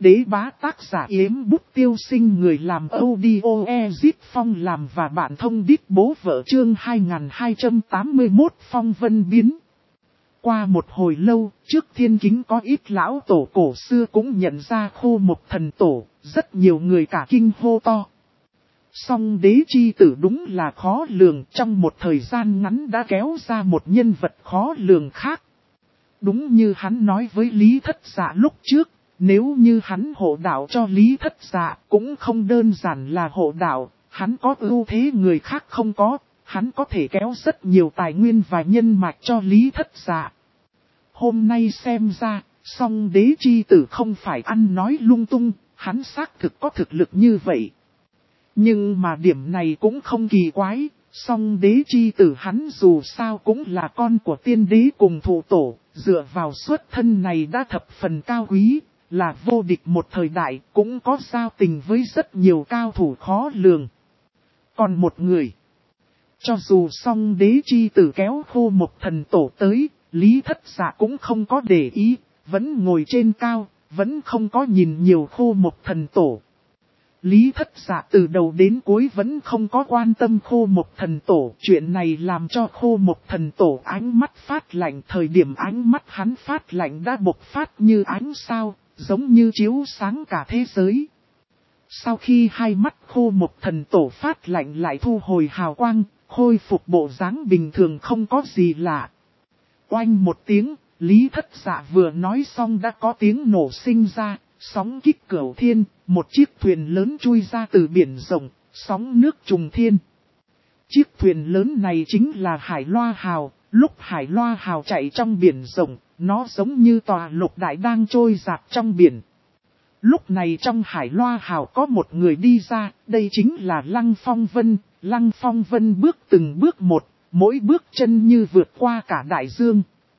đế bá tác giả Yếm Bút Tiêu Sinh, người làm audio Ezip Phong làm và bạn thông đít bố vợ, chương 2281 phong vân biến. Qua một hồi lâu, trước thiên kính có ít lão tổ cổ xưa cũng nhận ra Khô Mộc Thần Tổ, rất nhiều người cả kinh hô to. Song đế chi tử đúng là khó lường, trong một thời gian ngắn đã kéo ra một nhân vật khó lường khác. Đúng như hắn nói với Lý Thất Dạ lúc trước, nếu như hắn hộ đạo cho Lý Thất Dạ cũng không đơn giản là hộ đạo, hắn có ưu thế người khác không có, hắn có thể kéo rất nhiều tài nguyên và nhân mạch cho Lý Thất Dạ. Hôm nay xem ra, song đế chi tử không phải ăn nói lung tung, hắn xác thực có thực lực như vậy. Nhưng mà điểm này cũng không kỳ quái, song đế chi tử hắn dù sao cũng là con của tiên đế cùng thụ tổ, dựa vào xuất thân này đã thập phần cao quý, là vô địch một thời đại, cũng có giao tình với rất nhiều cao thủ khó lường. Còn một người, cho dù song đế chi tử kéo Khô Mộc Thần Tổ tới, Lý Thất Dạ cũng không có để ý, vẫn ngồi trên cao, vẫn không có nhìn nhiều Khô Mộc Thần Tổ. Lý Thất Dạ từ đầu đến cuối vẫn không có quan tâm Khô Mộc Thần Tổ. Chuyện này làm cho Khô Mộc Thần Tổ ánh mắt phát lạnh. Thời điểm ánh mắt hắn phát lạnh đã bộc phát như ánh sao, giống như chiếu sáng cả thế giới. Sau khi hai mắt Khô Mộc Thần Tổ phát lạnh lại thu hồi hào quang, khôi phục bộ dáng bình thường không có gì lạ. Oanh một tiếng, Lý Thất Dạ vừa nói xong đã có tiếng nổ sinh ra. Sóng kích cửu thiên, một chiếc thuyền lớn chui ra từ biển rộng, sóng nước trùng thiên. Chiếc thuyền lớn này chính là Hải Loa Hào, lúc Hải Loa Hào chạy trong biển rộng, nó giống như tòa lục đại đang trôi dạt trong biển. Lúc này trong Hải Loa Hào có một người đi ra, đây chính là Lăng Phong Vân. Lăng Phong Vân bước từng bước một, mỗi bước chân như vượt qua cả đại dương.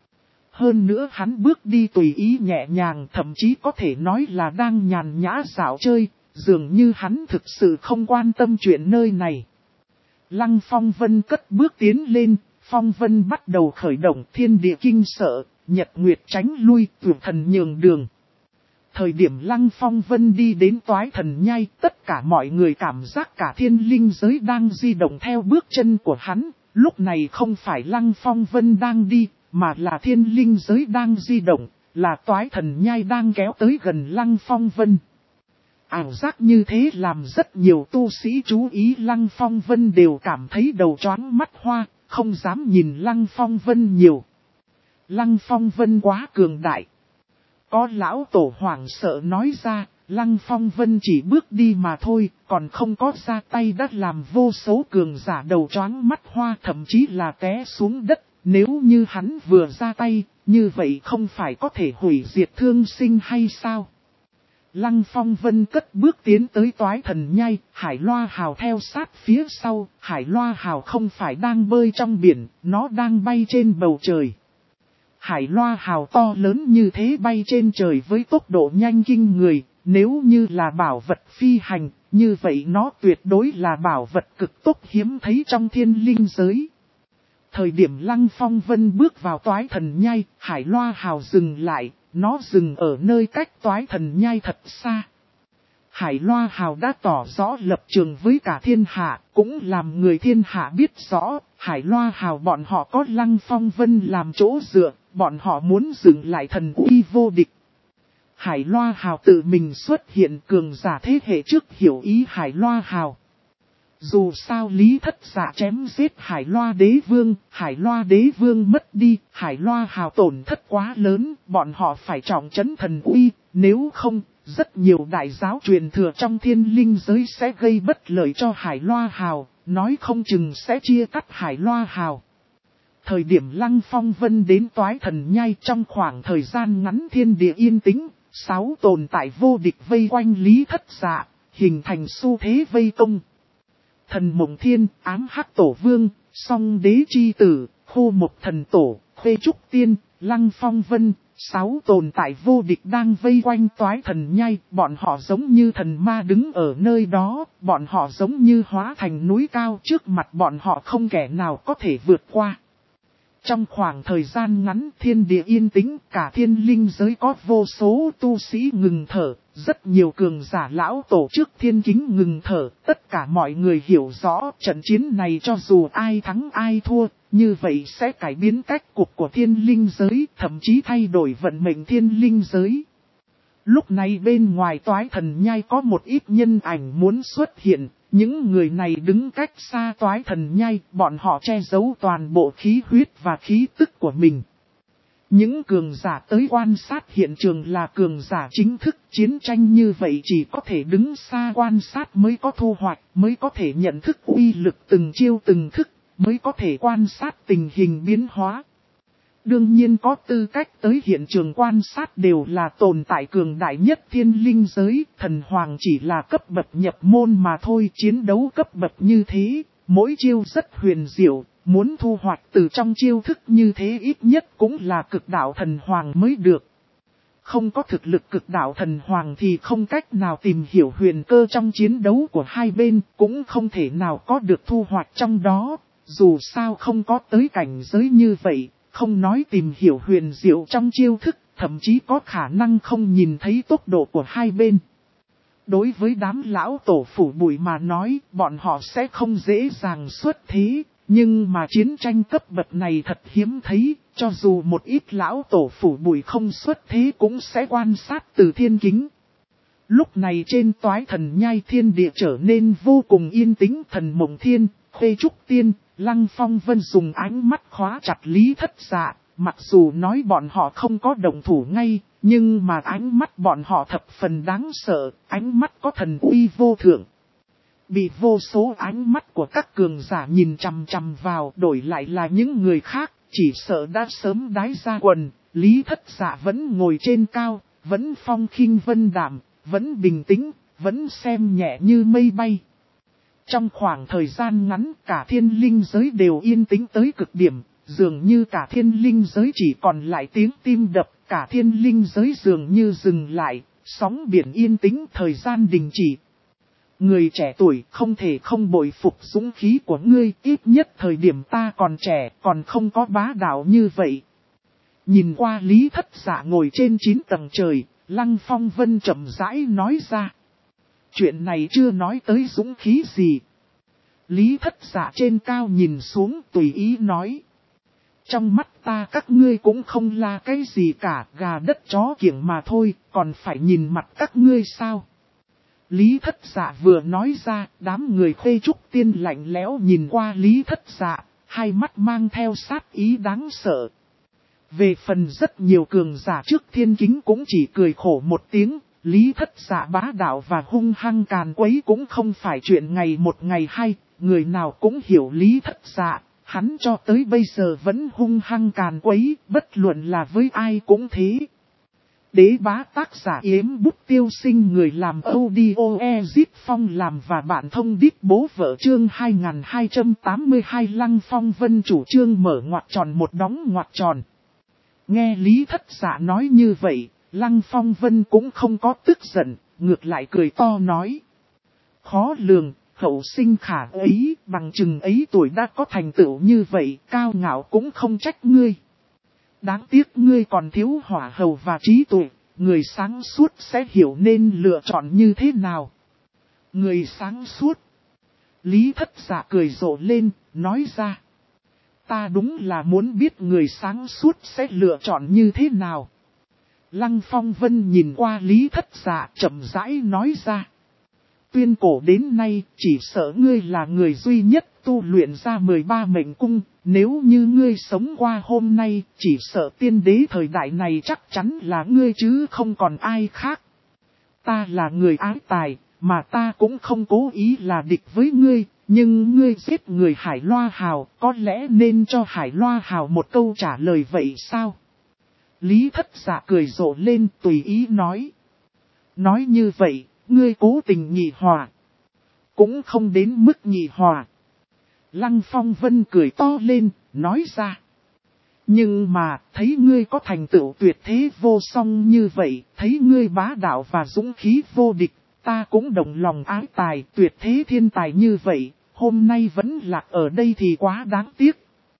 Hơn nữa hắn bước đi tùy ý nhẹ nhàng, thậm chí có thể nói là đang nhàn nhã dạo chơi, dường như hắn thực sự không quan tâm chuyện nơi này. Lăng Phong Vân cất bước tiến lên, Phong Vân bắt đầu khởi động, thiên địa kinh sợ, nhật nguyệt tránh lui, vượt thần nhường đường. Thời điểm Lăng Phong Vân đi đến Toái Thần Nhai, tất cả mọi người cảm giác cả thiên linh giới đang di động theo bước chân của hắn, lúc này không phải Lăng Phong Vân đang đi, mà là thiên linh giới đang di động, là Toái Thần Nhai đang kéo tới gần Lăng Phong Vân. Ảo giác như thế làm rất nhiều tu sĩ chú ý Lăng Phong Vân đều cảm thấy đầu choáng mắt hoa, không dám nhìn Lăng Phong Vân nhiều. Lăng Phong Vân quá cường đại. Có lão tổ hoảng sợ nói ra, Lăng Phong Vân chỉ bước đi mà thôi, còn không có ra tay đã làm vô số cường giả đầu choáng mắt hoa, thậm chí là té xuống đất. Nếu như hắn vừa ra tay, như vậy không phải có thể hủy diệt thương sinh hay sao? Lăng Phong Vân cất bước tiến tới Toái Thần Nhai, Hải Loa Hào theo sát phía sau. Hải Loa Hào không phải đang bơi trong biển, nó đang bay trên bầu trời. Hải Loa Hào to lớn như thế bay trên trời với tốc độ nhanh kinh người, nếu như là bảo vật phi hành, như vậy nó tuyệt đối là bảo vật cực tốt hiếm thấy trong thiên linh giới. Thời điểm Lăng Phong Vân bước vào Toái Thần Nhai, Hải Loa Hào dừng lại, nó dừng ở nơi cách Toái Thần Nhai thật xa. Hải Loa Hào đã tỏ rõ lập trường với cả thiên hạ, cũng làm người thiên hạ biết rõ, Hải Loa Hào bọn họ có Lăng Phong Vân làm chỗ dựa, bọn họ muốn dựng lại thần uy vô địch. Hải Loa Hào tự mình xuất hiện, cường giả thế hệ trước hiểu ý Hải Loa Hào. Dù sao Lý Thất Dạ chém giết Hải Loa Đế Vương mất đi, Hải Loa Hào tổn thất quá lớn, bọn họ phải trọng trấn thần uy, nếu không, rất nhiều đại giáo truyền thừa trong thiên linh giới sẽ gây bất lợi cho Hải Loa Hào, nói không chừng sẽ chia cắt Hải Loa Hào. Thời điểm Lăng Phong Vân đến Toái Thần Nhai, trong khoảng thời gian ngắn thiên địa yên tĩnh, 6 tồn tại vô địch vây quanh Lý Thất Dạ, hình thành xu thế vây công. Thần Mộng Thiên, Ám Hắc Tổ Vương, Song Đế Chi Tử, Khô Mộc Thần Tổ, Khê Trúc Tiên, Lăng Phong Vân, 6 tồn tại vô địch đang vây quanh Toái Thần Nhai, bọn họ giống như thần ma đứng ở nơi đó, bọn họ giống như hóa thành núi cao, trước mặt bọn họ không kẻ nào có thể vượt qua. Trong khoảng thời gian ngắn thiên địa yên tĩnh, cả thiên linh giới có vô số tu sĩ ngừng thở, rất nhiều cường giả lão tổ chức thiên kính ngừng thở. Tất cả mọi người hiểu rõ trận chiến này cho dù ai thắng ai thua, như vậy sẽ cải biến cách cục của thiên linh giới, thậm chí thay đổi vận mệnh thiên linh giới. Lúc này bên ngoài Toái Thần Nhai có một ít nhân ảnh muốn xuất hiện. Những người này đứng cách xa Toái Thần Nhai, bọn họ che giấu toàn bộ khí huyết và khí tức của mình. Những cường giả tới quan sát hiện trường là cường giả chính thức, chiến tranh như vậy chỉ có thể đứng xa quan sát mới có thu hoạch, mới có thể nhận thức uy lực từng chiêu từng thức, mới có thể quan sát tình hình biến hóa. Đương nhiên có tư cách tới hiện trường quan sát đều là tồn tại cường đại nhất thiên linh giới, thần hoàng chỉ là cấp bậc nhập môn mà thôi. Chiến đấu cấp bậc như thế, mỗi chiêu rất huyền diệu, muốn thu hoạch từ trong chiêu thức như thế ít nhất cũng là cực đạo thần hoàng mới được. Không có thực lực cực đạo thần hoàng thì không cách nào tìm hiểu huyền cơ trong chiến đấu của hai bên, cũng không thể nào có được thu hoạch trong đó, dù sao không có tới cảnh giới như vậy. Không nói tìm hiểu huyền diệu trong chiêu thức, thậm chí có khả năng không nhìn thấy tốc độ của hai bên. Đối với đám lão tổ phủ bụi mà nói, bọn họ sẽ không dễ dàng xuất thế, nhưng mà chiến tranh cấp bậc này thật hiếm thấy, cho dù một ít lão tổ phủ bụi không xuất thế cũng sẽ quan sát từ thiên kính. Lúc này trên Toái Thần Nhai thiên địa trở nên vô cùng yên tĩnh. Thần Mộng Thiên, Khuê Trúc Tiên, Lăng Phong Vân dùng ánh mắt khóa chặt Lý Thất Dạ, mặc dù nói bọn họ không có động thủ ngay, nhưng mà ánh mắt bọn họ thập phần đáng sợ, ánh mắt có thần uy vô thượng. Bị vô số ánh mắt của các cường giả nhìn chằm chằm vào, đổi lại là những người khác, chỉ sợ đã sớm đái ra quần. Lý Thất Dạ vẫn ngồi trên cao, vẫn phong khinh vân đạm, vẫn bình tĩnh, vẫn xem nhẹ như mây bay. Trong khoảng thời gian ngắn cả thiên linh giới đều yên tĩnh tới cực điểm, dường như cả thiên linh giới chỉ còn lại tiếng tim đập, cả thiên linh giới dường như dừng lại, sóng biển yên tĩnh, thời gian đình chỉ. Người trẻ tuổi không thể không bội phục dũng khí của ngươi, ít nhất thời điểm ta còn trẻ, còn không có bá đạo như vậy. Nhìn qua Lý Thất Dạ ngồi trên 9 tầng trời, Lăng Phong Vân chậm rãi nói ra. Chuyện này chưa nói tới dũng khí gì. Lý Thất Dạ trên cao nhìn xuống tùy ý nói. Trong mắt ta các ngươi cũng không là cái gì cả, gà đất chó kiểng mà thôi, còn phải nhìn mặt các ngươi sao. Lý Thất Dạ vừa nói ra, đám người Khuê Trúc Tiên lạnh lẽo nhìn qua Lý Thất Dạ, hai mắt mang theo sát ý đáng sợ. Về phần rất nhiều cường giả trước thiên kính cũng chỉ cười khổ một tiếng. Lý Thất Dạ bá đạo và hung hăng càn quấy cũng không phải chuyện ngày một ngày hai, người nào cũng hiểu Lý Thất Dạ, hắn cho tới bây giờ vẫn hung hăng càn quấy, bất luận là với ai cũng thế. Đế bá tác giả Yếm Bút Tiêu Sinh, người làm audio Ezip Phong làm và bạn thông đít bố vợ chương 2282. Lăng Phong Vân chủ trương mở ngoặc tròn một đóng ngoặc tròn. Nghe Lý Thất Dạ nói như vậy, Lăng Phong Vân cũng không có tức giận, ngược lại cười to nói. Khó lường, hậu sinh khả ấy, bằng chừng ấy tuổi đã có thành tựu như vậy, cao ngạo cũng không trách ngươi. Đáng tiếc ngươi còn thiếu hỏa hầu và trí tuệ, người sáng suốt sẽ hiểu nên lựa chọn như thế nào. Người sáng suốt. Lý Thất Dạ cười rộ lên, nói ra. Ta đúng là muốn biết người sáng suốt sẽ lựa chọn như thế nào. Lăng Phong Vân nhìn qua Lý Thất Dạ chậm rãi nói ra. Tuyên cổ đến nay chỉ sợ ngươi là người duy nhất tu luyện ra 13 mệnh cung. Nếu như ngươi sống qua hôm nay chỉ sợ tiên đế thời đại này chắc chắn là ngươi chứ không còn ai khác. Ta là người ái tài mà ta cũng không cố ý là địch với ngươi. Nhưng ngươi giết người Hải Loa Hào, có lẽ nên cho Hải Loa Hào một câu trả lời vậy sao? Lý Thất Dạ cười rộ lên tùy ý nói. Nói như vậy, ngươi cố tình nhị hòa. Cũng không đến mức nhị hòa. Lăng Phong Vân cười to lên, nói ra. Nhưng mà, thấy ngươi có thành tựu tuyệt thế vô song như vậy, thấy ngươi bá đạo và dũng khí vô địch. Ta cũng đồng lòng ái tài tuyệt thế thiên tài như vậy, hôm nay vẫn lạc ở đây thì quá đáng tiếc.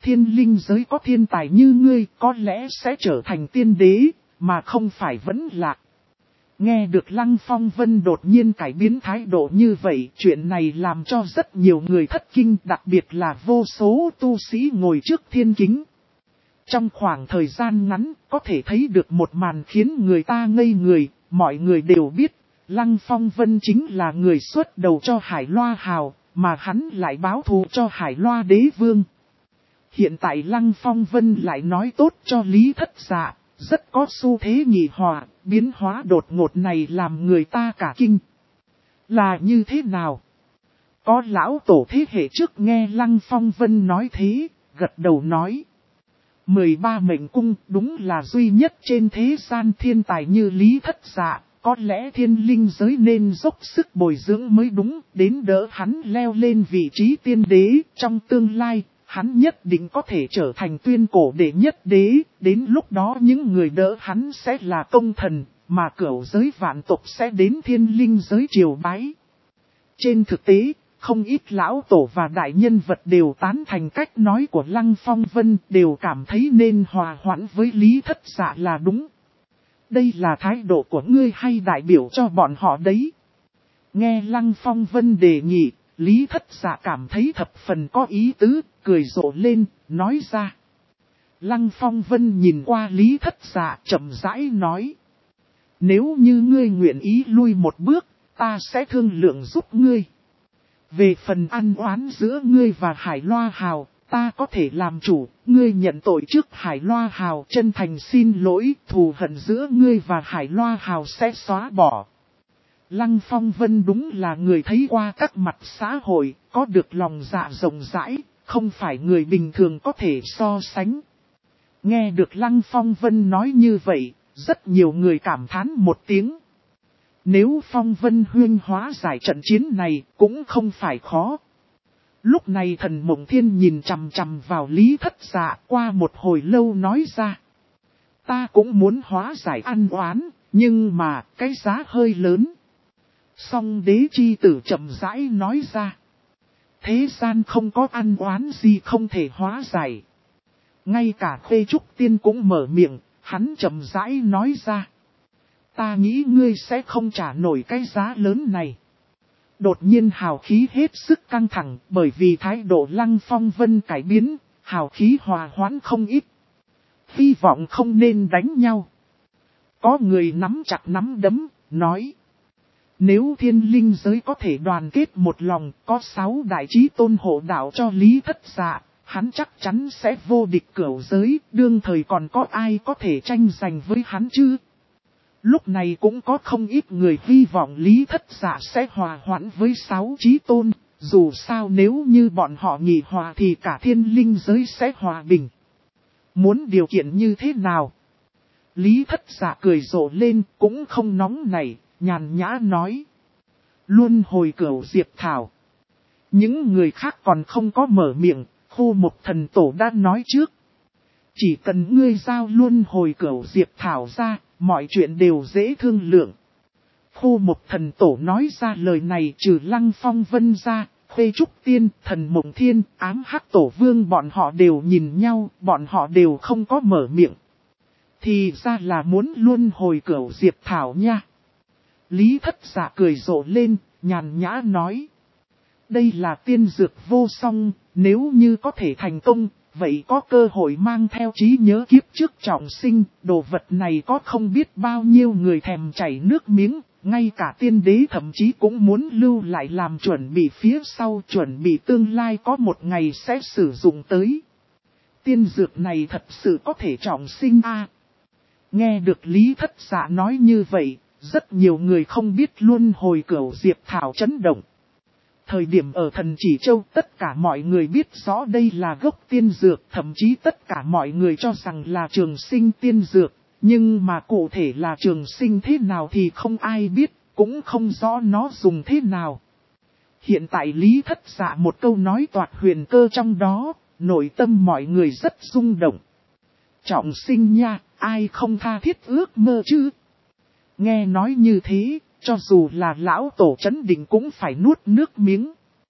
thiên linh giới có thiên tài như ngươi có lẽ sẽ trở thành tiên đế, mà không phải vẫn lạc. Nghe được Lăng Phong Vân đột nhiên cải biến thái độ như vậy, chuyện này làm cho rất nhiều người thất kinh, đặc biệt là vô số tu sĩ ngồi trước thiên kính. Trong khoảng thời gian ngắn, có thể thấy được một màn khiến người ta ngây người, mọi người đều biết, Lăng Phong Vân chính là người xuất đầu cho Hải Loa Hào, mà hắn lại báo thù cho Hải Loa Đế Vương. Hiện tại Lăng Phong Vân lại nói tốt cho Lý Thất Dạ, rất có xu thế nhị hòa, biến hóa đột ngột này làm người ta cả kinh. Là như thế nào? Có lão tổ thế hệ trước nghe Lăng Phong Vân nói thế, gật đầu nói. 13 mệnh cung đúng là duy nhất trên thế gian thiên tài như Lý Thất Dạ, có lẽ thiên linh giới nên dốc sức bồi dưỡng mới đúng, đến đỡ hắn leo lên vị trí tiên đế trong tương lai. Hắn nhất định có thể trở thành tuyên cổ đệ nhất đế, đến lúc đó những người đỡ hắn sẽ là công thần, mà cửu giới vạn tộc sẽ đến thiên linh giới triều bái. Trên thực tế, không ít lão tổ và đại nhân vật đều tán thành cách nói của Lăng Phong Vân, đều cảm thấy nên hòa hoãn với Lý Thất Dạ là đúng. Đây là thái độ của ngươi hay đại biểu cho bọn họ đấy? Nghe Lăng Phong Vân đề nghị, Lý Thất Dạ cảm thấy thập phần có ý tứ, cười rộ lên, nói ra. Lăng Phong Vân nhìn qua Lý Thất Dạ chậm rãi nói. Nếu như ngươi nguyện ý lui một bước, ta sẽ thương lượng giúp ngươi. Về phần ăn oán giữa ngươi và Hải Loa Hào, ta có thể làm chủ, ngươi nhận tội trước Hải Loa Hào, chân thành xin lỗi, thù hận giữa ngươi và Hải Loa Hào sẽ xóa bỏ. Lăng Phong Vân đúng là người thấy qua các mặt xã hội, có được lòng dạ rộng rãi, không phải người bình thường có thể so sánh. Nghe được Lăng Phong Vân nói như vậy, rất nhiều người cảm thán một tiếng. Nếu Phong Vân huyên hóa giải trận chiến này cũng không phải khó. Lúc này Thần Mộng Thiên nhìn chằm chằm vào Lý Thất Dạ qua một hồi lâu nói ra. Ta cũng muốn hóa giải ăn oán, nhưng mà cái giá hơi lớn. Song Đế Chi Tử chậm rãi nói ra. Thế gian không có ăn oán gì không thể hóa giải. Ngay cả Khê Trúc Tiên cũng mở miệng, hắn chậm rãi nói ra. Ta nghĩ ngươi sẽ không trả nổi cái giá lớn này. Đột nhiên hào khí hết sức căng thẳng bởi vì thái độ Lăng Phong Vân cải biến, hào khí hòa hoãn không ít. Hy vọng không nên đánh nhau. Có người nắm chặt nắm đấm, nói. Nếu thiên linh giới có thể đoàn kết một lòng, có 6 đại chí tôn hộ đạo cho Lý Thất Dạ, hắn chắc chắn sẽ vô địch cửu giới, đương thời còn có ai có thể tranh giành với hắn chứ? Lúc này cũng có không ít người hy vọng Lý Thất Dạ sẽ hòa hoãn với 6 chí tôn, dù sao nếu như bọn họ nhị hòa thì cả thiên linh giới sẽ hòa bình. Muốn điều kiện như thế nào? Lý Thất Dạ cười rộ lên, cũng không nóng nảy, nhàn nhã nói. Luôn hồi cửu Diệp Thảo. Những người khác còn không có mở miệng, Khu Mộc Thần Tổ đã nói trước. Chỉ cần ngươi giao luôn hồi cửu Diệp Thảo ra, mọi chuyện đều dễ thương lượng. Khu Mộc Thần Tổ nói ra lời này trừ Lăng Phong Vân ra, Khê Trúc Tiên, Thần Mộng Thiên, Ám Hắc Tổ Vương bọn họ đều nhìn nhau, bọn họ đều không có mở miệng. Thì ra là muốn luôn hồi cửu Diệp Thảo nha. Lý Thất Dạ cười rộ lên, nhàn nhã nói. Đây là tiên dược vô song, nếu như có thể thành công, vậy có cơ hội mang theo trí nhớ kiếp trước trọng sinh, đồ vật này có không biết bao nhiêu người thèm chảy nước miếng, ngay cả tiên đế thậm chí cũng muốn lưu lại làm chuẩn bị phía sau, chuẩn bị tương lai có một ngày sẽ sử dụng tới. Tiên dược này thật sự có thể trọng sinh a. Nghe được Lý Thất Dạ nói như vậy, rất nhiều người không biết luôn hồi cửu Diệp Thảo chấn động. Thời điểm ở Thần Chỉ Châu tất cả mọi người biết rõ đây là gốc tiên dược, thậm chí tất cả mọi người cho rằng là trường sinh tiên dược, nhưng mà cụ thể là trường sinh thế nào thì không ai biết, cũng không rõ nó dùng thế nào. Hiện tại Lý Thất Dạ một câu nói toạc huyền cơ trong đó, nội tâm mọi người rất rung động. Trọng sinh nha, ai không tha thiết ước mơ chứ? Nghe nói như thế, cho dù là lão tổ chấn định cũng phải nuốt nước miếng.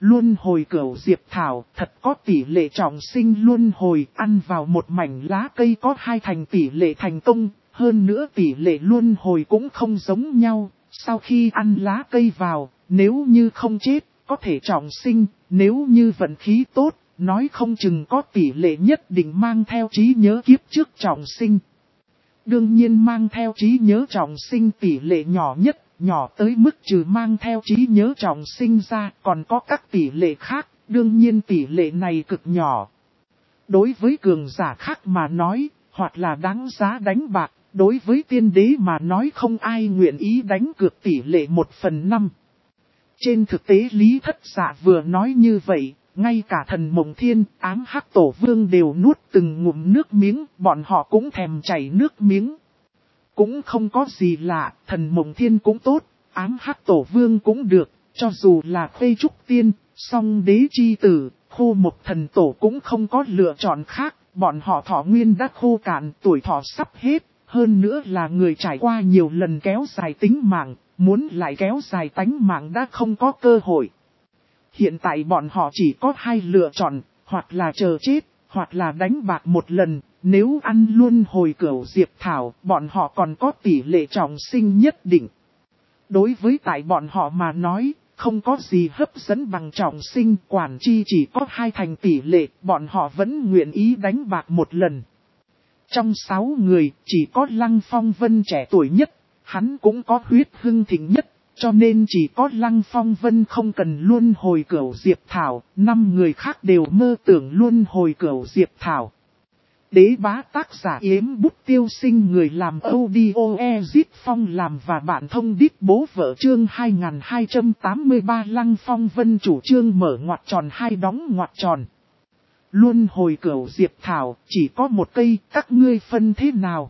Luân hồi cửu diệp thảo thật có tỷ lệ trọng sinh luân hồi, ăn vào một mảnh lá cây có 2 thành tỷ lệ thành công, hơn nữa tỷ lệ luân hồi cũng không giống nhau. Sau khi ăn lá cây vào, nếu như không chết, có thể trọng sinh, nếu như vận khí tốt, nói không chừng có tỷ lệ nhất định mang theo trí nhớ kiếp trước trọng sinh. Đương nhiên mang theo trí nhớ trọng sinh tỷ lệ nhỏ nhất, nhỏ tới mức trừ mang theo trí nhớ trọng sinh ra, còn có các tỷ lệ khác, đương nhiên tỷ lệ này cực nhỏ. Đối với cường giả khác mà nói, hoặc là đáng giá đánh bạc, đối với tiên đế mà nói không ai nguyện ý đánh cược tỷ lệ 1/5. Trên thực tế Lý Thất Dạ vừa nói như vậy, ngay cả Thần Mộng Thiên, Ám Hắc Tổ Vương đều nuốt từng ngụm nước miếng, bọn họ cũng thèm chảy nước miếng. Cũng không có gì lạ, Thần Mộng Thiên cũng tốt, Ám Hắc Tổ Vương cũng được, cho dù là Khê Trúc Tiên, Song Đế Chi Tử, Khô Mộc Thần Tổ cũng không có lựa chọn khác, bọn họ thọ nguyên đã khô cạn, tuổi thọ sắp hết, hơn nữa là người trải qua nhiều lần kéo dài tính mạng, muốn lại kéo dài tánh mạng đã không có cơ hội. Hiện tại bọn họ chỉ có 2 lựa chọn, hoặc là chờ chết, hoặc là đánh bạc một lần, nếu ăn luân hồi cửu diệp thảo, bọn họ còn có tỷ lệ trọng sinh nhất định. Đối với tại bọn họ mà nói, không có gì hấp dẫn bằng trọng sinh, quản chi chỉ có 2 thành tỷ lệ, bọn họ vẫn nguyện ý đánh bạc một lần. Trong 6 người, chỉ có Lăng Phong Vân trẻ tuổi nhất, hắn cũng có huyết hưng thịnh nhất, cho nên chỉ có Lăng Phong Vân không cần luân hồi cửu diệp thảo, 5 người khác đều mơ tưởng luân hồi cửu diệp thảo. Đế bá tác giả Yếm Bút Tiêu Sinh, người làm audio Ezit Phong làm và bản thông đít bố vợ chương 2283. Lăng Phong Vân chủ trương mở ngoặc tròn 2 đóng ngoặc tròn. Luân hồi cửu diệp thảo, chỉ có một cây, các ngươi phân thế nào?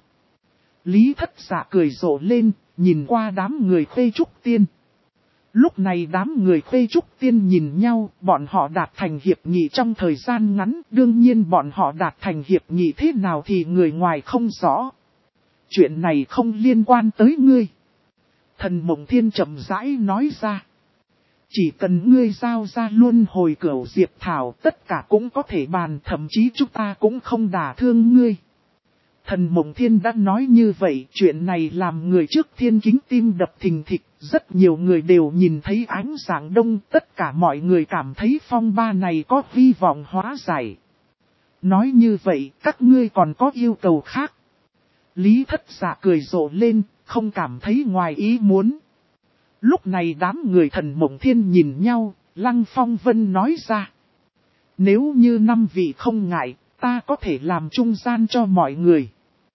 Lý Thất Dạ cười rộ lên, nhìn qua đám người Khê Trúc Tiên. Lúc này đám người Khê Trúc Tiên nhìn nhau, bọn họ đạt thành hiệp nghị trong thời gian ngắn, đương nhiên bọn họ đạt thành hiệp nghị thế nào thì người ngoài không rõ. Chuyện này không liên quan tới ngươi. Thần Mộng Thiên chậm rãi nói ra. Chỉ cần ngươi giao ra luân hồi cửu diệp thảo, tất cả cũng có thể bàn, thậm chí chúng ta cũng không đả thương ngươi. Thần Mộng Thiên đã nói như vậy, chuyện này làm người trước thiên kính tim đập thình thịch, rất nhiều người đều nhìn thấy ánh sáng đông, tất cả mọi người cảm thấy phong ba này có hy vọng hóa giải. Nói như vậy, các ngươi còn có yêu cầu khác. Lý Thất Dạ cười rộ lên, không cảm thấy ngoài ý muốn. Lúc này đám người Thần Mộng Thiên nhìn nhau, Lăng Phong Vân nói ra. Nếu như 5 vị không ngại, ta có thể làm trung gian cho mọi người.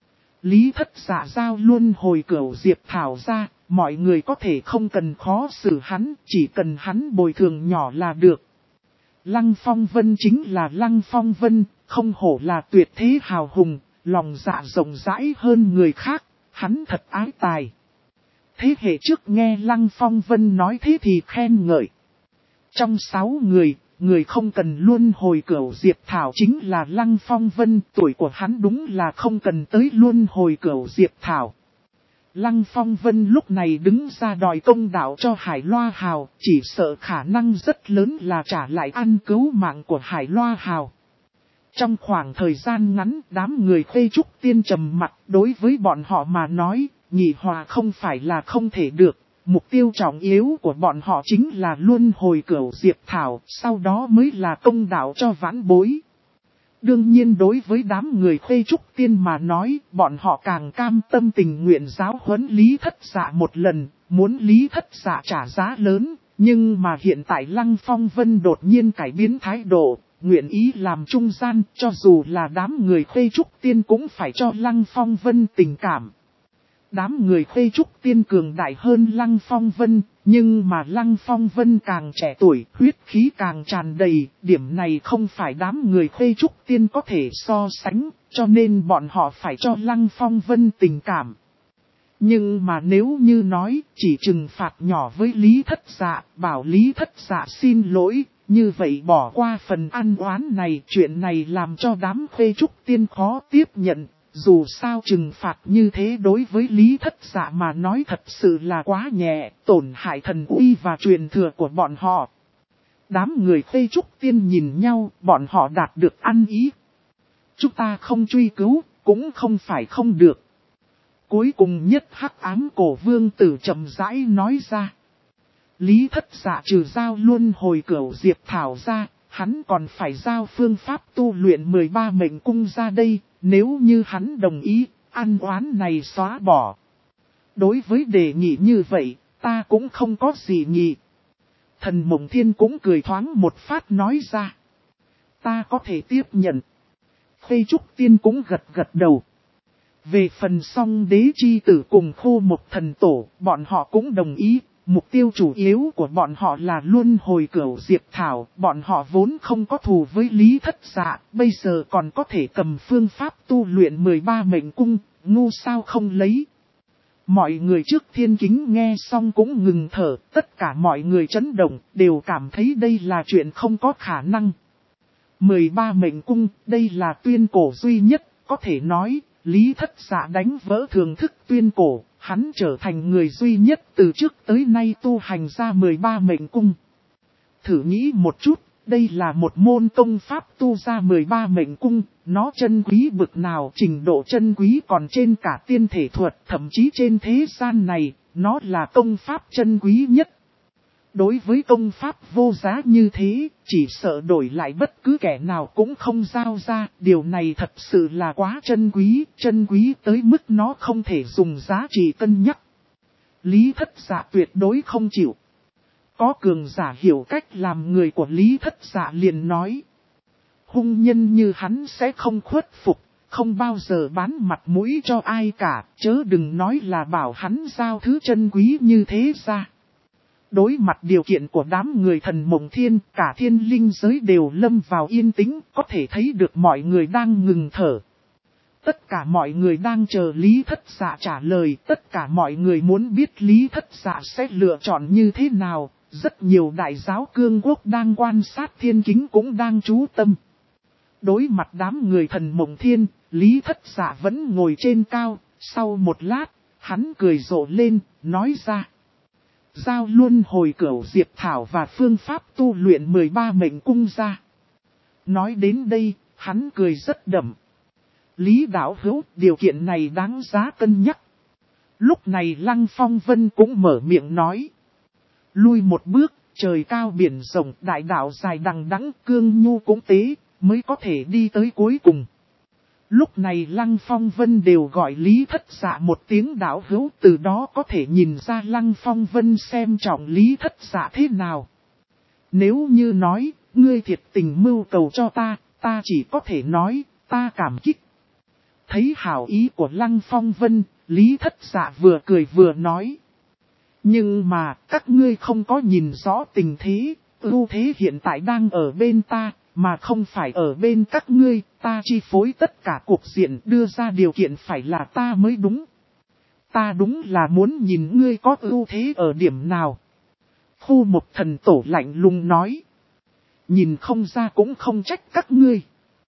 Lý Thất Dạ giao luân hồi cửu diệp thảo ra, mọi người có thể không cần khó xử hắn, chỉ cần hắn bồi thường nhỏ là được. Lăng Phong Vân chính là Lăng Phong Vân, không hổ là tuyệt thế hào hùng, lòng dạ rộng rãi hơn người khác, hắn thật ái tài. Thế hệ trước nghe Lăng Phong Vân nói thế thì khen ngợi. Trong 6 người, người không cần luân hồi cửu diệp thảo chính là Lăng Phong Vân, tuổi của hắn đúng là không cần tới luân hồi cửu diệp thảo. Lăng Phong Vân lúc này đứng ra đòi công đạo cho Hải Loa Hào, chỉ sợ khả năng rất lớn là trả lại ăn cứu mạng của Hải Loa Hào. Trong khoảng thời gian ngắn, đám người Khê Trúc Tiên trầm mặt, đối với bọn họ mà nói, nhị hòa không phải là không thể được. Mục tiêu trọng yếu của bọn họ chính là luân hồi cửu diệp thảo, sau đó mới là công đạo cho vãn bối. Đương nhiên đối với đám người Khê Trúc Tiên mà nói, bọn họ càng cam tâm tình nguyện giáo huấn Lý Thất Dạ một lần, muốn Lý Thất Dạ trả giá lớn, nhưng mà hiện tại Lăng Phong Vân đột nhiên cải biến thái độ, nguyện ý làm trung gian, cho dù là đám người Khê Trúc Tiên cũng phải cho Lăng Phong Vân tình cảm. Đám người Khê Trúc Tiên cường đại hơn Lăng Phong Vân, nhưng mà Lăng Phong Vân càng trẻ tuổi, huyết khí càng tràn đầy, điểm này không phải đám người Khê Trúc Tiên có thể so sánh, cho nên bọn họ phải cho Lăng Phong Vân tình cảm. Nhưng mà nếu như nói, chỉ trừng phạt nhỏ với Lý Thất Dạ, bảo Lý Thất Dạ xin lỗi, như vậy bỏ qua phần ăn oán này, chuyện này làm cho đám Khê Trúc Tiên khó tiếp nhận. Dù sao trừng phạt như thế đối với Lý Thất Dạ mà nói thật sự là quá nhẹ, tổn hại thần uy và truyền thừa của bọn họ. Đám người Tây Trúc Tiên nhìn nhau, bọn họ đạt được ăn ý. Chúng ta không truy cứu, cũng không phải không được. Cuối cùng nhất Hắc Ám Cổ Vương Tử chậm rãi nói ra. Lý Thất Dạ trừ giao luân hồi cửu diệp thảo ra, hắn còn phải giao phương pháp tu luyện 13 mệnh cung ra đây, nếu như hắn đồng ý, ăn oán này xóa bỏ. Đối với đề nghị như vậy, ta cũng không có gì nhị. Thần Mộng Thiên cũng cười thoáng một phát nói ra. Ta có thể tiếp nhận. Tây Trúc Tiên cũng gật gật đầu. Về phần Song Đế Chi Tử cùng Khô Một Thần Tổ, bọn họ cũng đồng ý. Mục tiêu chủ yếu của bọn họ là luân hồi cửu diệp thảo, bọn họ vốn không có thù với Lý Thất Dạ, bây giờ còn có thể cầm phương pháp tu luyện 13 mệnh cung, ngu sao không lấy. Mọi người trước thiên kính nghe xong cũng ngừng thở, tất cả mọi người chấn động, đều cảm thấy đây là chuyện không có khả năng. 13 mệnh cung, đây là tuyên cổ duy nhất, có thể nói, Lý Thất Dạ đánh vỡ thường thức tuyên cổ, hắn trở thành người duy nhất từ trước tới nay tu hành ra 13 mệnh cung. Thử nghĩ một chút, đây là một môn công pháp tu ra 13 mệnh cung, nó chân quý bực nào, trình độ chân quý còn trên cả tiên thể thuật, thậm chí trên thế gian này, nó là công pháp chân quý nhất. Đối với công pháp vô giá như thế, chỉ sợ đổi lại bất cứ kẻ nào cũng không giao ra, điều này thật sự là quá chân quý tới mức nó không thể dùng giá trị cân nhắc. Lý Thất Dạ tuyệt đối không chịu. Có cường giả hiểu cách làm người của Lý Thất Dạ liền nói. Hung nhân như hắn sẽ không khuất phục, không bao giờ bán mặt mũi cho ai cả, chớ đừng nói là bảo hắn giao thứ chân quý như thế ra. Đối mặt điều kiện của đám người Thần Mộng Thiên, cả thiên linh giới đều lâm vào yên tĩnh, có thể thấy được mọi người đang ngừng thở. Tất cả mọi người đang chờ Lý Thất Dạ trả lời, tất cả mọi người muốn biết Lý Thất Dạ sẽ lựa chọn như thế nào. Rất nhiều đại giáo cương quốc đang quan sát thiên kính cũng đang chú tâm. Đối mặt đám người Thần Mộng Thiên, Lý Thất Dạ vẫn ngồi trên cao, sau một lát, hắn cười rộ lên, nói ra. Giao luân hồi cửu diệp thảo và phương pháp tu luyện 13 mệnh cung ra. Nói đến đây, hắn cười rất đậm. Lý đạo hữu, điều kiện này đáng giá cân nhắc. Lúc này Lăng Phong Vân cũng mở miệng nói. Lui một bước, trời cao biển rộng, đại đạo dài đằng đẵng, cương nhu cũng tế, mới có thể đi tới cuối cùng. Lúc này Lăng Phong Vân đều gọi Lý Thất Dạ một tiếng đạo hữu, từ đó có thể nhìn ra Lăng Phong Vân xem trọng Lý Thất Dạ thế nào. Nếu như nói, ngươi thiệt tình mưu cầu cho ta chỉ có thể nói, ta cảm kích. Thấy hảo ý của Lăng Phong Vân, Lý Thất Dạ vừa cười vừa nói. Nhưng mà, các ngươi không có nhìn rõ tình thế, ưu thế hiện tại đang ở bên ta, mà không phải ở bên các ngươi, ta chi phối tất cả cuộc diện, đưa ra điều kiện phải là ta mới đúng. Ta đúng là muốn nhìn ngươi có ưu thế ở điểm nào. Khu Một Thần Tổ lạnh lùng nói. Nhìn không ra cũng không trách các ngươi.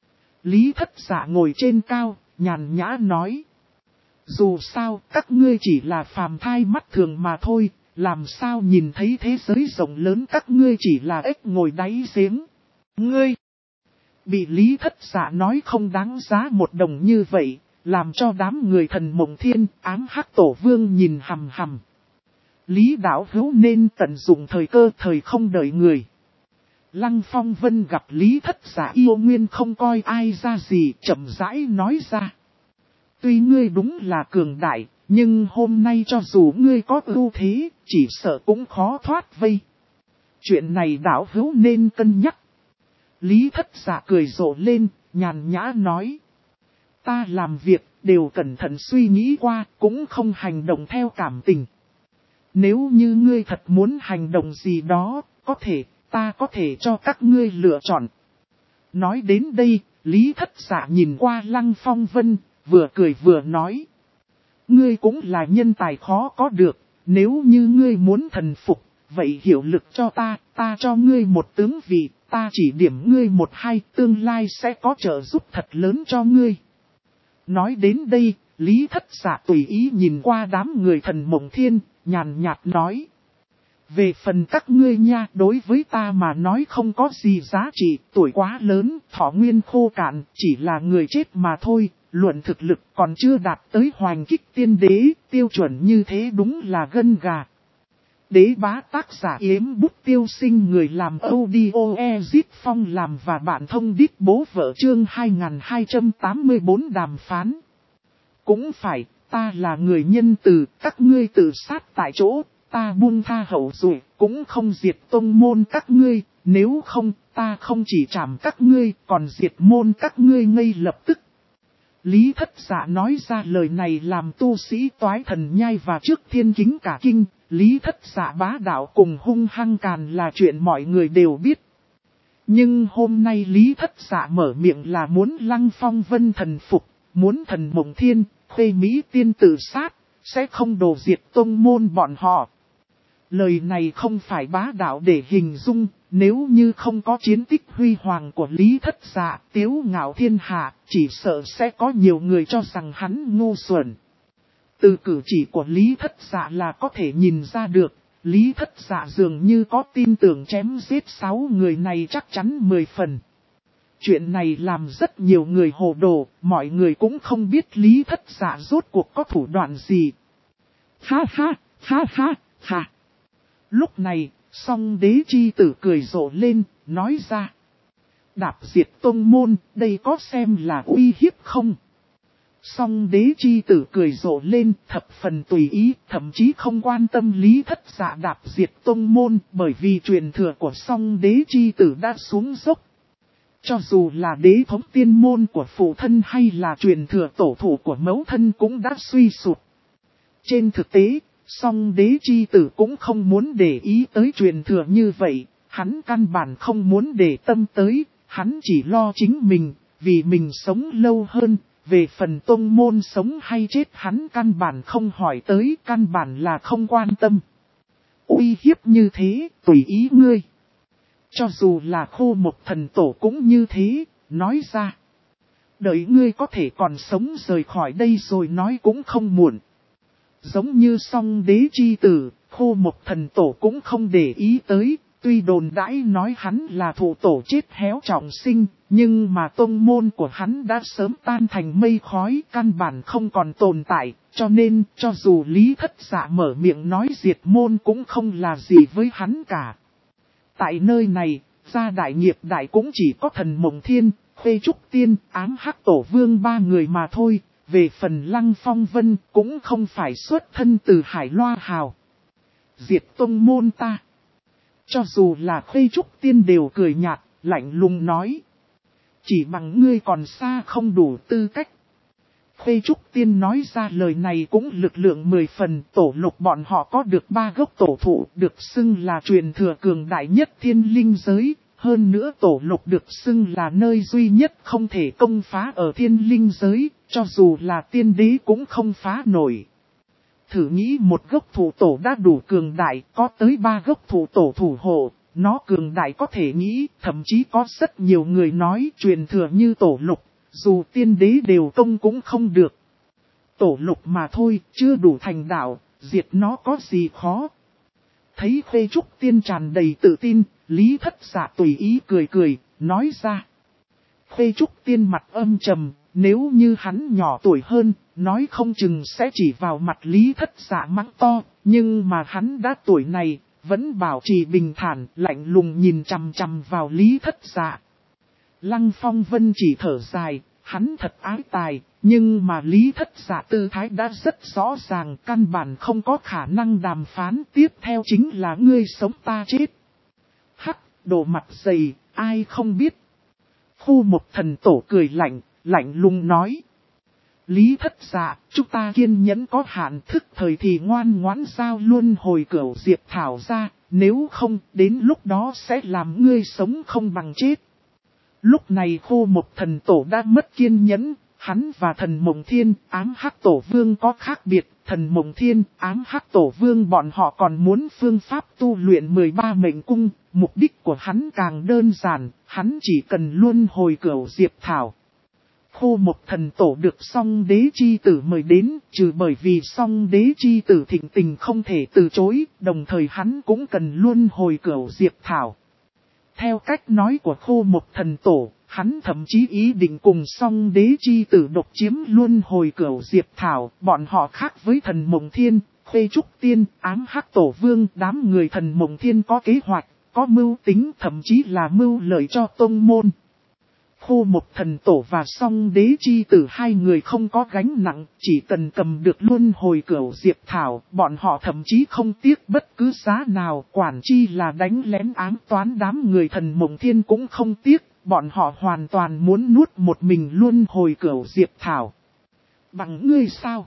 Lý Thất Dạ ngồi trên cao, nhàn nhã nói. Dù sao, các ngươi chỉ là phàm thai mắt thường mà thôi, làm sao nhìn thấy thế giới rộng lớn, các ngươi chỉ là ếch ngồi đáy giếng. Ngươi bị Lý Thất Dạ nói không đáng giá một đồng như vậy, làm cho đám người Thần Mộng Thiên, Ám Hắc Tổ Vương nhìn hằm hằm. Lý đạo hữu nên tận dụng thời cơ, thời không đợi người. Lăng Phong Vân gặp Lý Thất Dạ yêu nguyên không coi ai ra gì, chậm rãi nói ra. Tuy ngươi đúng là cường đại, nhưng hôm nay cho dù ngươi có ưu thế, chỉ sợ cũng khó thoát vây. Chuyện này đạo hữu nên cân nhắc. Lý Thất Dạ cười rộ lên, nhàn nhã nói. Ta làm việc, đều cẩn thận suy nghĩ qua, cũng không hành động theo cảm tình. Nếu như ngươi thật muốn hành động gì đó, ta có thể cho các ngươi lựa chọn. Nói đến đây, Lý Thất Dạ nhìn qua Lăng Phong Vân, vừa cười vừa nói. Ngươi cũng là nhân tài khó có được, nếu như ngươi muốn thần phục, vậy hiệu lực cho ta cho ngươi một tướng vị, ta chỉ điểm ngươi một hai, tương lai sẽ có trợ giúp thật lớn cho ngươi. Nói đến đây, Lý Thất Dạ tùy ý nhìn qua đám người Thần Mộng Thiên, nhàn nhạt nói. Về phần các ngươi nha, đối với ta mà nói không có gì giá trị, tuổi quá lớn, thọ nguyên khô cạn, chỉ là người chết mà thôi, luận thực lực còn chưa đạt tới hoành kích tiên đế, tiêu chuẩn như thế đúng là gân gà. Đế bá tác giả Yếm Bút Tiêu Sinh, người làm audio Ezit Phong làm và bạn thông đít bố vợ chương 2284 đàm phán. Cũng phải, ta là người nhân từ, các ngươi tự sát tại chỗ, ta buông tha hậu duệ, cũng không diệt tông môn các ngươi, nếu không, ta không chỉ trảm các ngươi, còn diệt môn các ngươi ngay lập tức. Lý Thất Dạ nói ra lời này làm tu sĩ Toái Thần Nhai và trước thiên kính cả kinh. Lý Thất Dạ bá đạo cùng hung hăng càn là chuyện mọi người đều biết. Nhưng hôm nay Lý Thất Dạ mở miệng là muốn Lăng Phong Vân thần phục, muốn Thần Mộng Thiên, Khuê Mỹ Tiên tự sát, sẽ không đổ diệt tông môn bọn họ. Lời này không phải bá đạo để hình dung, nếu như không có chiến tích huy hoàng của Lý Thất Dạ, tiếu ngạo thiên hạ, chỉ sợ sẽ có nhiều người cho rằng hắn ngu xuẩn. Từ cử chỉ của Lý Thất Dạ là có thể nhìn ra được, Lý Thất Dạ dường như có tin tưởng chém giết 6 người này chắc chắn 10 phần. Chuyện này làm rất nhiều người hồ đồ, mọi người cũng không biết Lý Thất Dạ rốt cuộc có thủ đoạn gì. Ha ha, ha ha, ha. Lúc này, Song Đế Chi Tử cười rộ lên, nói ra. Đạp diệt tông môn, đây có xem là uy hiếp không? Song Đế Chi Tử cười rộ lên, thập phần tùy ý, thậm chí không quan tâm Lý Thất Dạ đạp diệt tông môn, bởi vì truyền thừa của Song Đế Chi Tử đã xuống dốc. Cho dù là đế thống tiên môn của phụ thân hay là truyền thừa tổ thủ của mẫu thân cũng đã suy sụp. Trên thực tế, Song Đế Chi Tử cũng không muốn để ý tới truyền thừa như vậy, hắn căn bản không muốn để tâm tới, hắn chỉ lo chính mình, vì mình sống lâu hơn. Về phần tông môn sống hay chết hắn căn bản không hỏi tới, căn bản là không quan tâm. Uy hiếp như thế, tùy ý ngươi. Cho dù là Khô Một Thần Tổ cũng như thế, nói ra. Đợi ngươi có thể còn sống rời khỏi đây rồi nói cũng không muộn. Giống như Song Đế Chi Tử, Khô Một Thần Tổ cũng không để ý tới. Tuy đồn đãi nói hắn là thụ tổ chết héo trọng sinh, nhưng mà tông môn của hắn đã sớm tan thành mây khói, căn bản không còn tồn tại, cho nên cho dù Lý Thất Dạ mở miệng nói diệt môn cũng không là gì với hắn cả. Tại nơi này, gia đại nghiệp đại cũng chỉ có Thần Mộng Thiên, Khuê Trúc Tiên, Ám Hắc Tổ Vương 3 người mà thôi, về phần Lăng Phong Vân cũng không phải xuất thân từ Hải Loa Hào. Diệt tông môn ta. Cho dù là Khuê Trúc Tiên đều cười nhạt, lạnh lùng nói. Chỉ bằng ngươi còn xa không đủ tư cách. Khuê Trúc Tiên nói ra lời này cũng lực lượng 10 phần, tổ lục bọn họ có được 3 gốc tổ thụ, được xưng là truyền thừa cường đại nhất thiên linh giới. Hơn nữa tổ lục được xưng là nơi duy nhất không thể công phá ở thiên linh giới, cho dù là tiên đế cũng không phá nổi. Thử nghĩ một gốc thủ tổ đã đủ cường đại, có tới 3 gốc thủ tổ thủ hộ, nó cường đại có thể nghĩ, thậm chí có rất nhiều người nói truyền thừa như tổ lục, dù tiên đế đều công cũng không được. Tổ lục mà thôi, chưa đủ thành đạo, diệt nó có gì khó. Thấy Khuê Trúc Tiên tràn đầy tự tin, Lý Thất Dạ tùy ý cười cười, nói ra. Khuê Trúc Tiên mặt âm trầm, nếu như hắn nhỏ tuổi hơn, nói không chừng sẽ chỉ vào mặt Lý Thất Dạ mắng to, nhưng mà hắn đã tuổi này, vẫn bảo trì bình thản, lạnh lùng nhìn chằm chằm vào Lý Thất Dạ. Lăng Phong Vân chỉ thở dài, hắn thật ái tài, nhưng mà Lý Thất Dạ tư thái đã rất rõ ràng, căn bản không có khả năng đàm phán, tiếp theo chính là ngươi sống ta chết. Hắc, đồ mặt dày, ai không biết. Khu Một Thần Tổ cười lạnh, lạnh lùng nói. Lý Thất Dạ, chúng ta kiên nhẫn có hạn, thức thời thì ngoan ngoãn giao luôn hồi cửu diệp thảo ra, nếu không đến lúc đó sẽ làm ngươi sống không bằng chết. Lúc này Khô Một Thần Tổ đã mất kiên nhẫn, hắn và Thần Mộng Thiên, Ám Hắc Tổ Vương có khác biệt, Thần Mộng Thiên, Ám Hắc Tổ Vương bọn họ còn muốn phương pháp tu luyện 13 mệnh cung, mục đích của hắn càng đơn giản, hắn chỉ cần luân hồi cửu diệp thảo. Khô Mộc Thần Tổ được Song Đế Chi Tử mời đến, trừ bởi vì Song Đế Chi Tử thịnh tình không thể từ chối, đồng thời hắn cũng cần luân hồi cửu diệp thảo. Theo cách nói của Khô Mộc Thần Tổ, hắn thậm chí ý định cùng Song Đế Chi Tử độc chiếm luân hồi cửu diệp thảo, bọn họ khác với Thần Mộng Thiên, Khuê Trúc Tiên, Ám Hắc Tổ Vương, đám người Thần Mộng Thiên có kế hoạch, có mưu tính, thậm chí là mưu lợi cho tông môn. Khô Mộc Thần Tổ và Song Đế Chi Tử hai người không có gánh nặng, chỉ cần cầm được luân hồi cửu diệp thảo, bọn họ thậm chí không tiếc bất cứ giá nào, quản chi là đánh lén ám toán đám người Thần Mộng Thiên cũng không tiếc, bọn họ hoàn toàn muốn nuốt một mình luân hồi cửu diệp thảo. Bằng ngươi sao?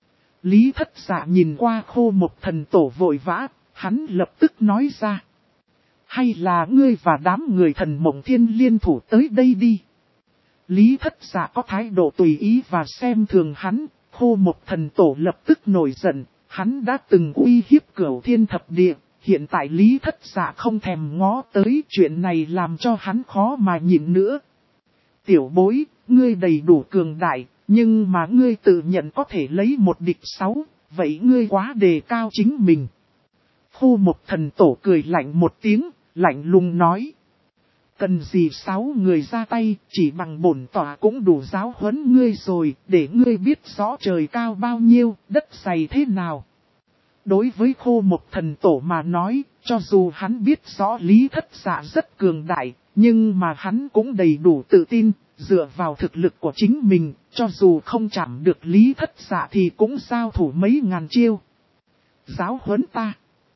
Lý Thất Dạ nhìn qua Khô Mộc Thần Tổ vội vã, hắn lập tức nói ra. Hay là ngươi và đám người Thần Mộng Thiên liên thủ tới đây đi. Lý Thất Dạ có thái độ tùy ý và xem thường hắn, Khô Mộc Thần Tổ lập tức nổi giận, hắn đã từng uy hiếp Cửu Thiên Thập Địa, hiện tại Lý Thất Dạ không thèm ngó tới, chuyện này làm cho hắn khó mà nhịn nữa. Tiểu bối, ngươi đầy đủ cường đại, nhưng mà ngươi tự nhận có thể lấy một địch 6, vậy ngươi quá đề cao chính mình. Khô Mộc Thần Tổ cười lạnh một tiếng, lạnh lùng nói. Cần gì 6 người ra tay, chỉ bằng bổn tỏa cũng đủ giáo huấn ngươi rồi, để ngươi biết rõ trời cao bao nhiêu, đất dày thế nào. Đối với Khô Mộc Thần Tổ mà nói, cho dù hắn biết rõ Lý Thất Dạ rất cường đại, nhưng mà hắn cũng đầy đủ tự tin, dựa vào thực lực của chính mình, cho dù không chạm được Lý Thất Dạ thì cũng giao thủ mấy ngàn chiêu. Giáo huấn ta.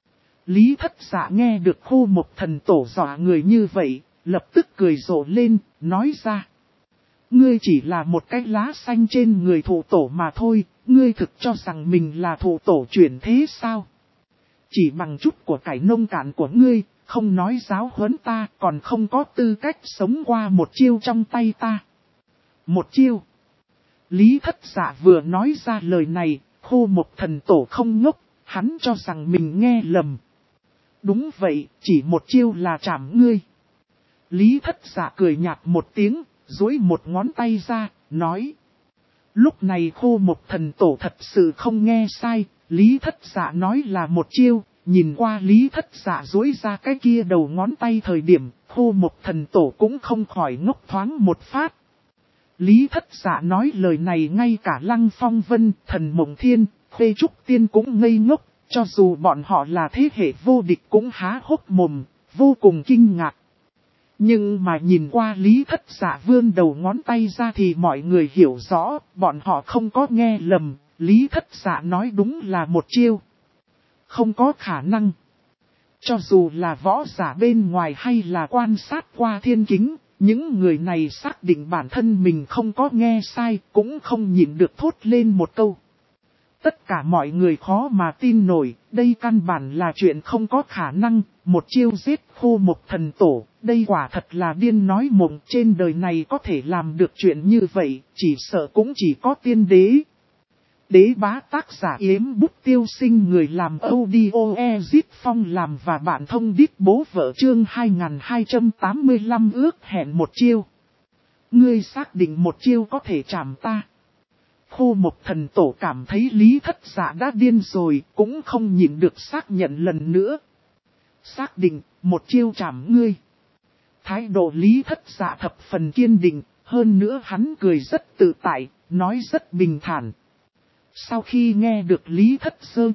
Lý Thất Dạ nghe được Khô Mộc Thần Tổ dọa người như vậy, lập tức cười rộ lên, nói ra. Ngươi chỉ là một cái lá xanh trên người thụ tổ mà thôi, ngươi thực cho rằng mình là thụ tổ chuyển thế sao? Chỉ bằng chút của cải nông cạn của ngươi, không nói giáo huấn ta, còn không có tư cách sống qua một chiêu trong tay ta. Một chiêu. Lý Thất Dạ vừa nói ra lời này, Khô Mộc Thần Tổ không ngốc, hắn cho rằng mình nghe lầm. Đúng vậy, chỉ một chiêu là chạm ngươi. Lý Thất Dạ cười nhạt một tiếng, duỗi một ngón tay ra, nói. Lúc này Khô Mộc Thần Tổ thật sự không nghe sai, Lý Thất Dạ nói là một chiêu, nhìn qua Lý Thất Dạ duỗi ra cái kia đầu ngón tay thời điểm, Khô Mộc Thần Tổ cũng không khỏi ngốc thoáng một phát. Lý Thất Dạ nói lời này ngay cả Lăng Phong Vân, Thần Mộng Thiên, Khuê Trúc Tiên cũng ngây ngốc, cho dù bọn họ là thế hệ vô địch cũng há hốc mồm, vô cùng kinh ngạc. Nhưng mà nhìn qua Lý Thất Dạ vươn đầu ngón tay ra thì mọi người hiểu rõ, bọn họ không có nghe lầm, Lý Thất Dạ nói đúng là một chiêu. Không có khả năng. Cho dù là võ giả bên ngoài hay là quan sát qua thiên kính, những người này xác định bản thân mình không có nghe sai, cũng không nhịn được thốt lên một câu. Tất cả mọi người khó mà tin nổi, đây căn bản là chuyện không có khả năng, một chiêu giết Khô Mộc Thần Tổ, đây quả thật là điên nói mộng, trên đời này có thể làm được chuyện như vậy, chỉ sợ cũng chỉ có tiên đế. Đế bá tác giả Yếm Bút Tiêu Sinh, người làm audio Ezit Phong làm và bạn thông đít bố vợ chương 2285 ước hẹn một chiêu. Ngươi xác định một chiêu có thể chạm ta. Khô Mộc Thần Tổ cảm thấy Lý Thất Dạ đã điên rồi, cũng không nhịn được xác nhận lần nữa. Xác định, một chiêu chạm ngươi. Thái độ Lý Thất Dạ thập phần kiên định, hơn nữa hắn cười rất tự tại, nói rất bình thản. Sau khi nghe được Lý Thất Sơ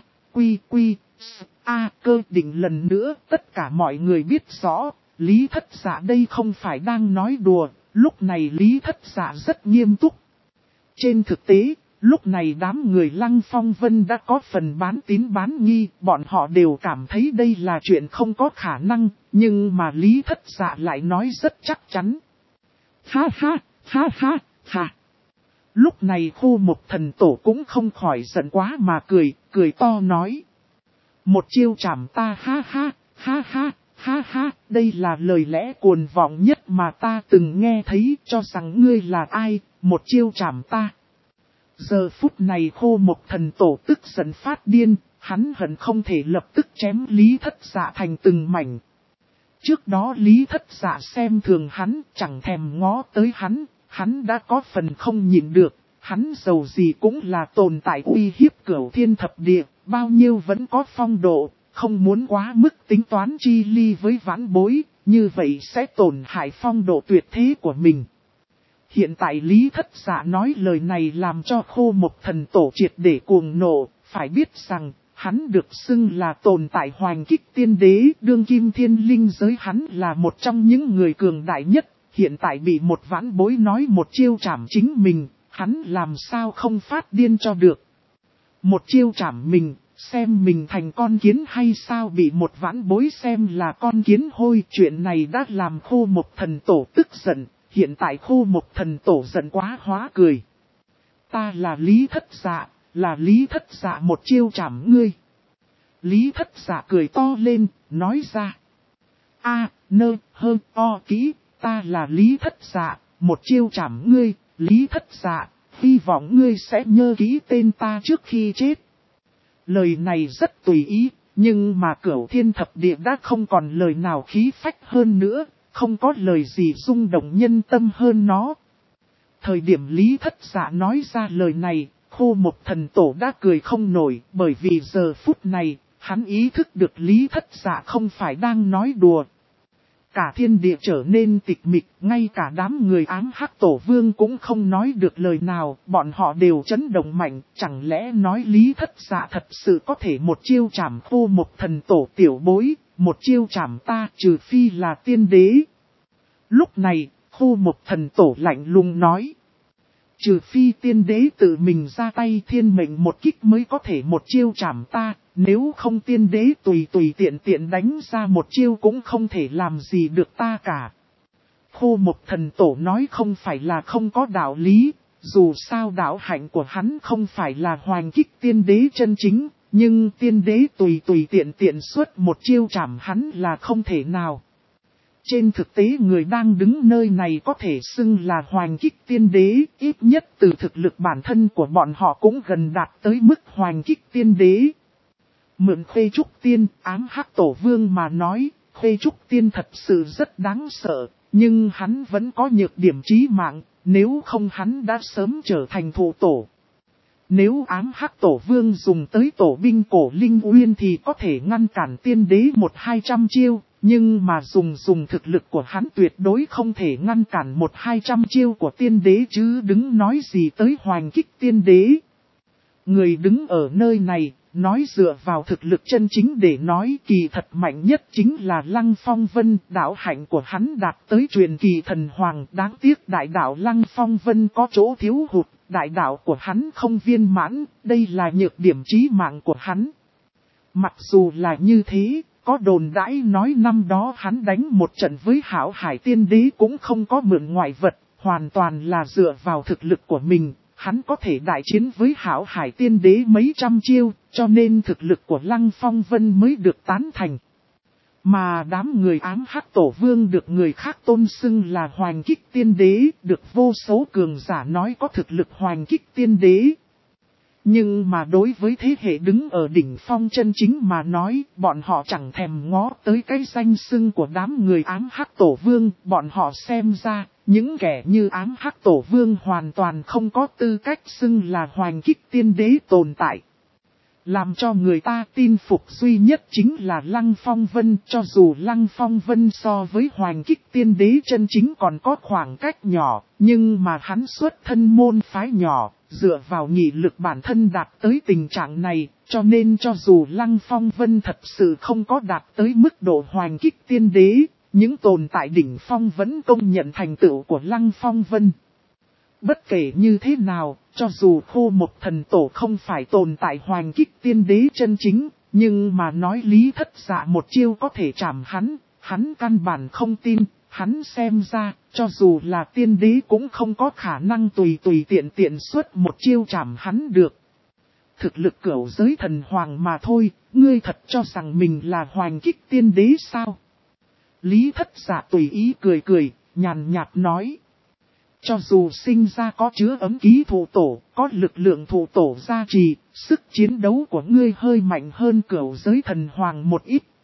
cơ định lần nữa, tất cả mọi người biết rõ, Lý Thất Dạ đây không phải đang nói đùa, lúc này Lý Thất Dạ rất nghiêm túc. Trên thực tế, lúc này đám người Lăng Phong Vân đã có phần bán tín bán nghi, bọn họ đều cảm thấy đây là chuyện không có khả năng, nhưng mà Lý Thất Dạ lại nói rất chắc chắn. Ha ha, ha ha, ha. Lúc này Khô Mộc Thần Tổ cũng không khỏi giận quá mà cười to nói. Một chiêu chảm ta ha ha, ha ha, ha ha, đây là lời lẽ cuồng vọng nhất mà ta từng nghe thấy, cho rằng ngươi là ai, một chiêu chảm ta. Giờ phút này Khô Mộc Thần Tổ tức giận phát điên, hắn hận không thể lập tức chém Lý Thất Dạ thành từng mảnh. Trước đó Lý Thất Dạ xem thường hắn, chẳng thèm ngó tới hắn, hắn đã có phần không nhịn được, hắn dầu gì cũng là tồn tại uy hiếp Cửu Thiên Thập Địa, bao nhiêu vẫn có phong độ, không muốn quá mức tính toán chi ly với vãn bối, như vậy sẽ tổn hại phong độ tuyệt thế của mình. Hiện tại Lý Thất Dạ nói lời này làm cho Khô Mộc Thần Tổ triệt để cuồng nộ, phải biết rằng, hắn được xưng là tồn tại hoành kích tiên đế, đương kim thiên linh giới hắn là một trong những người cường đại nhất, hiện tại bị một vãn bối nói một chiêu trảm chính mình, hắn làm sao không phát điên cho được. Một chiêu trảm mình, xem mình thành con kiến hay sao, bị một vãn bối xem là con kiến hôi, chuyện này đã làm Khô Mộc Thần Tổ tức giận, hiện tại Khô Mộc Thần Tổ giận quá hóa cười. Ta là Lý Thất Dạ, là Lý Thất Dạ một chiêu trảm ngươi. Lý Thất Dạ cười to lên, nói ra. Kỹ, ta là Lý Thất Dạ, một chiêu trảm ngươi, Lý Thất Dạ, hy vọng ngươi sẽ nhớ kỹ tên ta trước khi chết. Lời này rất tùy ý, nhưng mà Cửu Thiên Thập Địa đã không còn lời nào khí phách hơn nữa, không có lời gì rung động nhân tâm hơn nó. Thời điểm Lý Thất Dạ nói ra lời này, Khô Mộc Thần Tổ đã cười không nổi, bởi vì giờ phút này, hắn ý thức được Lý Thất Dạ không phải đang nói đùa. Cả thiên địa trở nên tịch mịch, ngay cả đám người Ám Hắc Tổ Vương cũng không nói được lời nào, bọn họ đều chấn động mạnh, chẳng lẽ nói Lý Thất Dạ thật sự có thể một chiêu trảm Khô Mộc Thần Tổ tiểu bối, một chiêu trảm ta, trừ phi là tiên đế. Lúc này, Khô Mộc Thần Tổ lạnh lùng nói. Trừ phi tiên đế tự mình ra tay thiên mệnh một kích mới có thể một chiêu trảm ta, nếu không tiên đế tùy tiện đánh ra một chiêu cũng không thể làm gì được ta cả. Khô Mộc Thần Tổ nói không phải là không có đạo lý, dù sao đạo hạnh của hắn không phải là hoành kích tiên đế chân chính, nhưng tiên đế tùy tiện xuất một chiêu trảm hắn là không thể nào. Trên thực tế người đang đứng nơi này có thể xưng là hoành kích tiên đế, ít nhất từ thực lực bản thân của bọn họ cũng gần đạt tới mức hoành kích tiên đế. Mượn Khuê Trúc Tiên, Ám Hắc Tổ Vương mà nói, Khuê Trúc Tiên thật sự rất đáng sợ, nhưng hắn vẫn có nhược điểm chí mạng, nếu không hắn đã sớm trở thành thụ tổ. Nếu Ám Hắc Tổ Vương dùng tới tổ binh cổ Linh Uyên thì có thể ngăn cản tiên đế 100-200 chiêu. Nhưng mà dùng thực lực của hắn tuyệt đối không thể ngăn cản 100-200 chiêu của tiên đế chứ đứng nói gì tới hoành kích tiên đế. Người đứng ở nơi này, nói dựa vào thực lực chân chính để nói kỳ thật mạnh nhất chính là Lăng Phong Vân. Đạo hạnh của hắn đạt tới truyền kỳ thần hoàng, đáng tiếc đại đạo Lăng Phong Vân có chỗ thiếu hụt, đại đạo của hắn không viên mãn, đây là nhược điểm chí mạng của hắn. Mặc dù là như thế, có đồn đãi nói năm đó hắn đánh một trận với Hảo Hải Tiên Đế cũng không có mượn ngoại vật, hoàn toàn là dựa vào thực lực của mình, hắn có thể đại chiến với Hảo Hải Tiên Đế mấy trăm chiêu, cho nên thực lực của Lăng Phong Vân mới được tán thành. Mà đám người Ám Hắc Tổ Vương được người khác tôn xưng là hoành kích tiên đế, được vô số cường giả nói có thực lực hoành kích tiên đế. Nhưng mà đối với thế hệ đứng ở đỉnh phong chân chính mà nói, bọn họ chẳng thèm ngó tới cái danh xưng của đám người Ám Hắc Tổ Vương, bọn họ xem ra, những kẻ như Ám Hắc Tổ Vương hoàn toàn không có tư cách xưng là hoành kích tiên đế tồn tại. Làm cho người ta tin phục duy nhất chính là Lăng Phong Vân, cho dù Lăng Phong Vân so với hoành kích tiên đế chân chính còn có khoảng cách nhỏ, nhưng mà hắn xuất thân môn phái nhỏ, dựa vào nghị lực bản thân đạt tới tình trạng này, cho nên cho dù Lăng Phong Vân thật sự không có đạt tới mức độ hoành kích tiên đế, những tồn tại đỉnh phong vẫn công nhận thành tựu của Lăng Phong Vân. Bất kể như thế nào, cho dù Khô Mộc Thần Tổ không phải tồn tại hoành kích tiên đế chân chính, nhưng mà nói Lý Thất Dạ một chiêu có thể trảm hắn căn bản không tin, hắn xem ra, cho dù là tiên đế cũng không có khả năng tùy tiện xuất một chiêu trảm hắn được. Thực lực cửu giới thần hoàng mà thôi, ngươi thật cho rằng mình là hoành kích tiên đế sao? Lý Thất Dạ tùy ý cười, nhàn nhạt nói. Cho dù sinh ra có chứa ấm ký thụ tổ, có lực lượng thụ tổ gia trì, sức chiến đấu của ngươi hơi mạnh hơn cửu giới thần hoàng một ít,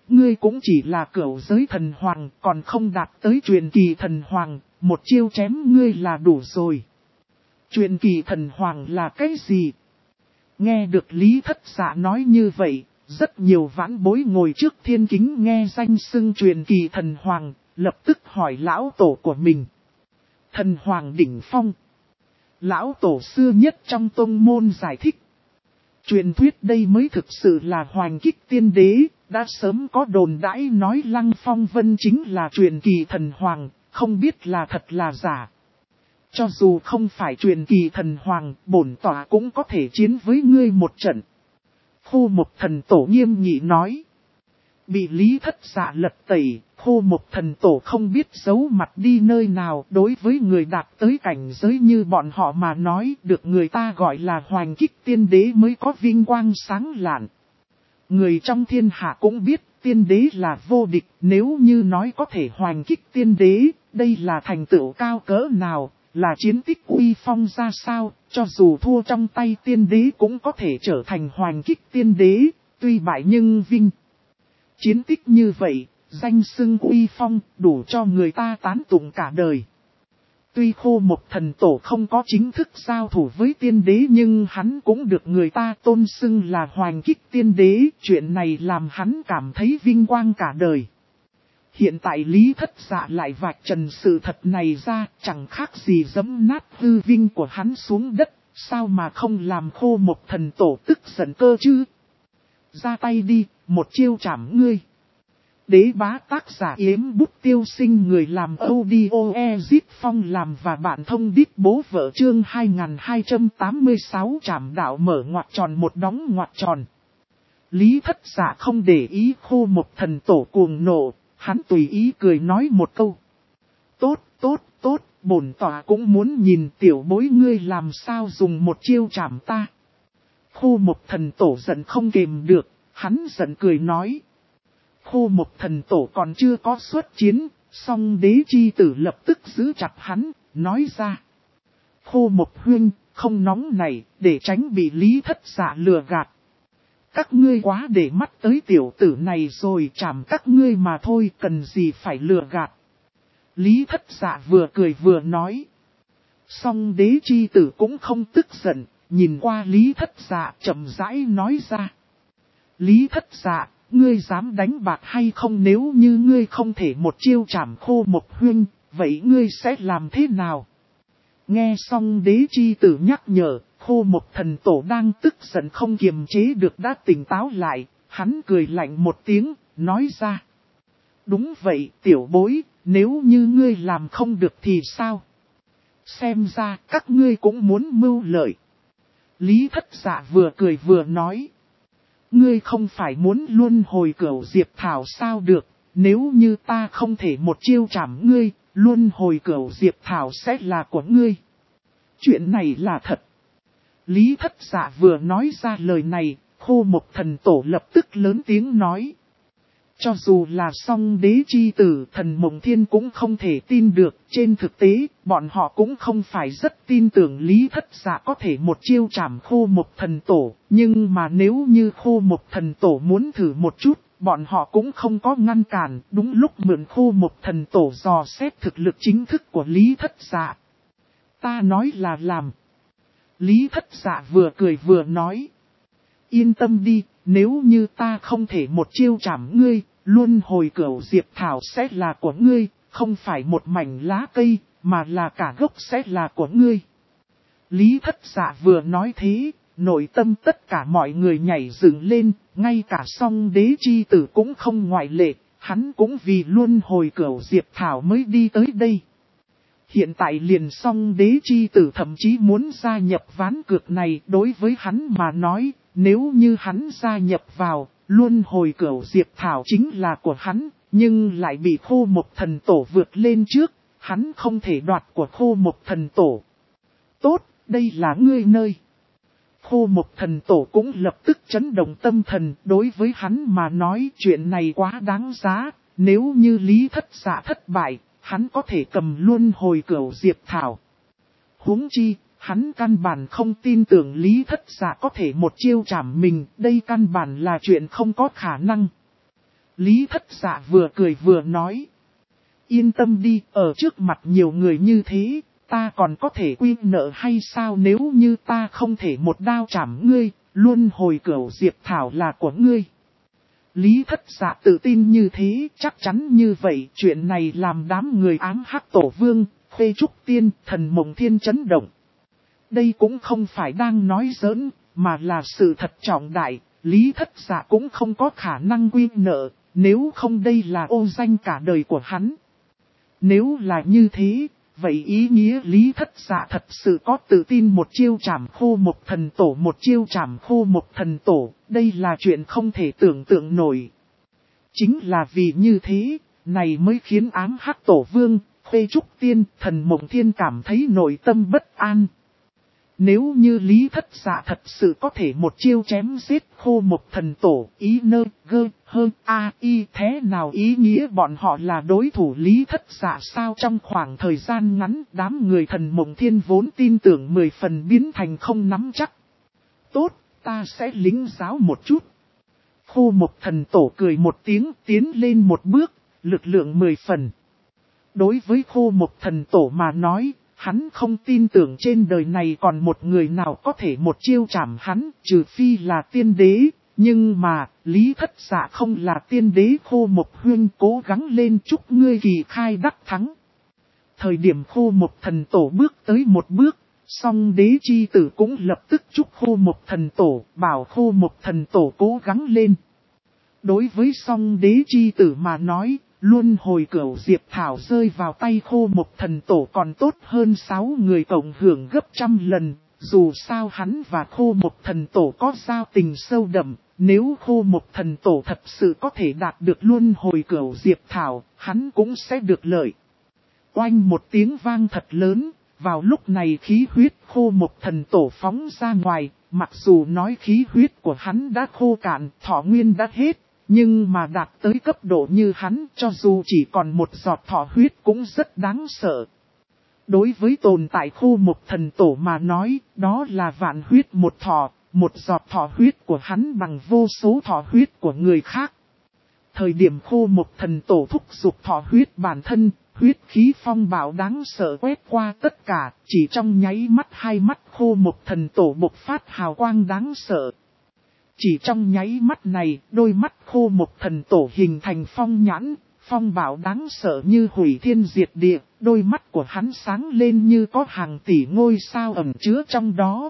ngươi cũng chỉ là cửu giới thần hoàng, còn không đạt tới truyền kỳ thần hoàng, một chiêu chém ngươi là đủ rồi. Truyền kỳ thần hoàng là cái gì? Nghe được Lý Thất Dạ nói như vậy, rất nhiều vãn bối ngồi trước thiên kính nghe danh xưng truyền kỳ thần hoàng, lập tức hỏi lão tổ của mình. Thần hoàng đỉnh phong. Lão tổ xưa nhất trong tông môn giải thích. Truyền thuyết đây mới thực sự là hoành kích tiên đế, đã sớm có đồn đãi nói Lăng Phong Vân chính là truyền kỳ thần hoàng, không biết là thật là giả. Cho dù không phải truyền kỳ thần hoàng, bổn tỏa cũng có thể chiến với ngươi một trận. Khô Mộc Thần Tổ nghiêm nghị nói. Bị Lý Thất Dạ lật tẩy, Khô Mộc Thần Tổ không biết giấu mặt đi nơi nào. Đối với người đạt tới cảnh giới như bọn họ mà nói, được người ta gọi là hoành kích tiên đế mới có vinh quang sáng lạn. Người trong thiên hạ cũng biết tiên đế là vô địch, nếu như nói có thể hoành kích tiên đế, đây là thành tựu cao cỡ nào, là chiến tích uy phong ra sao, cho dù thua trong tay tiên đế cũng có thể trở thành hoành kích tiên đế, tuy bại nhưng vinh. Chiến tích như vậy, danh xưng uy phong, đủ cho người ta tán tụng cả đời. Tuy Khô Mộc Thần Tổ không có chính thức giao thủ với tiên đế nhưng hắn cũng được người ta tôn xưng là hoành kích tiên đế, chuyện này làm hắn cảm thấy vinh quang cả đời. Hiện tại Lý Thất Dạ lại vạch trần sự thật này ra, chẳng khác gì giẫm nát hư vinh của hắn xuống đất, sao mà không làm Khô Mộc Thần Tổ tức giận cơ chứ? Ra tay đi, một chiêu chảm ngươi. Đế bá tác giả Yếm Bút Tiêu Sinh, người làm audio Ezit Phong làm và bạn thông đít bố vợ chương 2286 chảm đạo mở ngoặc tròn một đóng ngoặc tròn. Lý Thất Dạ không để ý Khô Mộc Thần Tổ cuồng nộ, hắn tùy ý cười nói một câu. Tốt, bổn tỏa cũng muốn nhìn tiểu bối ngươi làm sao dùng một chiêu chảm ta. Khô Mộc Thần Tổ giận không kềm được, hắn giận cười nói. Khô Mộc Thần Tổ còn chưa có xuất chiến, song đế chi tử lập tức giữ chặt hắn, nói ra. Khô Mộc huynh, không nóng này, để tránh bị Lý Thất Dạ lừa gạt. Các ngươi quá để mắt tới tiểu tử này rồi, chảm các ngươi mà thôi, cần gì phải lừa gạt. Lý Thất Dạ vừa cười vừa nói. Song đế chi tử cũng không tức giận, nhìn qua Lý Thất Dạ chậm rãi nói ra. Lý Thất Dạ, ngươi dám đánh bạc hay không? Nếu như ngươi không thể một chiêu chảm Khô Mộc huynh, vậy ngươi sẽ làm thế nào? Nghe xong đế chi tử nhắc nhở, Khô Mộc Thần Tổ đang tức giận không kiềm chế được đã tỉnh táo lại, hắn cười lạnh một tiếng, nói ra. Đúng vậy tiểu bối, nếu như ngươi làm không được thì sao? Xem ra các ngươi cũng muốn mưu lợi. Lý Thất Dạ vừa cười vừa nói. Ngươi không phải muốn luân hồi cửu diệp thảo sao được, nếu như ta không thể một chiêu chảm ngươi, luân hồi cửu diệp thảo sẽ là của ngươi. Chuyện này là thật. Lý Thất Dạ vừa nói ra lời này, Khô Mộc Thần Tổ lập tức lớn tiếng nói. Cho dù là song đế chi tử, Thần Mộng Thiên cũng không thể tin được, trên thực tế, bọn họ cũng không phải rất tin tưởng Lý Thất Dạ có thể một chiêu chảm Khô Mộc Thần Tổ, nhưng mà nếu như Khô Mộc Thần Tổ muốn thử một chút, bọn họ cũng không có ngăn cản, đúng lúc mượn Khô Mộc Thần Tổ dò xét thực lực chính thức của Lý Thất Dạ. Ta nói là làm. Lý Thất Dạ vừa cười vừa nói. Yên tâm đi, nếu như ta không thể một chiêu chảm ngươi, luân hồi cửu diệp thảo sẽ là của ngươi, không phải một mảnh lá cây, mà là cả gốc sẽ là của ngươi. Lý Thất Dạ vừa nói thế, nội tâm tất cả mọi người nhảy dựng lên, ngay cả song đế chi tử cũng không ngoại lệ, hắn cũng vì luân hồi cửu diệp thảo mới đi tới đây. Hiện tại liền song đế chi tử thậm chí muốn gia nhập ván cược này, đối với hắn mà nói, nếu như hắn gia nhập vào, luân hồi cửu diệp thảo chính là của hắn, nhưng lại bị Khô Mộc Thần Tổ vượt lên trước, hắn không thể đoạt của Khô Mộc Thần Tổ. Tốt, đây là ngươi nơi. Khô Mộc Thần Tổ cũng lập tức chấn động tâm thần, đối với hắn mà nói chuyện này quá đáng giá, nếu như Lý Thất Dạ thất bại, hắn có thể cầm luân hồi cửu diệp thảo. Huống chi, hắn căn bản không tin tưởng Lý Thất Dạ có thể một chiêu chảm mình, đây căn bản là chuyện không có khả năng. Lý Thất Dạ vừa cười vừa nói. Yên tâm đi, ở trước mặt nhiều người như thế, ta còn có thể quy nợ hay sao? Nếu như ta không thể một đao chảm ngươi, luân hồi cửu diệp thảo là của ngươi. Lý Thất Dạ tự tin như thế, chắc chắn như vậy, chuyện này làm đám người ám hắc tổ vương, Khuê Trúc Tiên, Thần Mộng Thiên chấn động. Đây cũng không phải đang nói giỡn, mà là sự thật trọng đại, Lý Thất Dạ cũng không có khả năng quy nợ, nếu không đây là ô danh cả đời của hắn. Nếu là như thế, vậy ý nghĩa Lý Thất Dạ thật sự có tự tin một chiêu trảm khô một thần tổ, một chiêu trảm khô một thần tổ, đây là chuyện không thể tưởng tượng nổi. Chính là vì như thế, này mới khiến ám hắc tổ vương, Khuê Trúc Tiên, Thần Mộng Thiên cảm thấy nội tâm bất an. Nếu như Lý Thất Dạ thật sự có thể một chiêu chém giết khô một thần tổ, ý nơ, gơ, hơn, a, y thế nào ý nghĩa bọn họ là đối thủ Lý Thất Dạ sao? Trong khoảng thời gian ngắn, đám người Thần Mộng Thiên vốn tin tưởng 10 phần biến thành không nắm chắc. Tốt, ta sẽ lính giáo một chút. Khô một thần tổ cười một tiếng, tiến lên một bước, lực lượng 10 phần. Đối với khô một thần tổ mà nói, hắn không tin tưởng trên đời này còn một người nào có thể một chiêu chảm hắn, trừ phi là tiên đế. Nhưng mà, Lý Thất Dạ không là tiên đế. Khô một huyên cố gắng lên, chúc ngươi kỳ khai đắc thắng. Thời điểm khô một thần tổ bước tới một bước, song đế chi tử cũng lập tức chúc khô một thần tổ, bảo khô một thần tổ cố gắng lên. Đối với song đế chi tử mà nói, luân hồi cửu diệp thảo rơi vào tay khô một thần tổ còn tốt hơn 6 người cộng hưởng gấp trăm lần. Dù sao hắn và khô một thần tổ có giao tình sâu đậm, nếu khô một thần tổ thật sự có thể đạt được luân hồi cửu diệp thảo, hắn cũng sẽ được lợi. Oanh một tiếng vang thật lớn, vào lúc này khí huyết khô một thần tổ phóng ra ngoài, mặc dù nói khí huyết của hắn đã khô cạn, thọ nguyên đã hết. Nhưng mà đạt tới cấp độ như hắn, cho dù chỉ còn một giọt thọ huyết cũng rất đáng sợ. Đối với tồn tại khô một thần tổ mà nói, đó là vạn huyết một thọ, một giọt thọ huyết của hắn bằng vô số thọ huyết của người khác. Thời điểm khô một thần tổ thúc giục thọ huyết bản thân, huyết khí phong bạo đáng sợ quét qua tất cả, chỉ trong nháy mắt hai mắt khô một thần tổ bộc phát hào quang đáng sợ. Chỉ trong nháy mắt này, đôi mắt khô một thần tổ hình thành phong nhãn, phong bạo đáng sợ như hủy thiên diệt địa, đôi mắt của hắn sáng lên như có hàng tỷ ngôi sao ẩn chứa trong đó.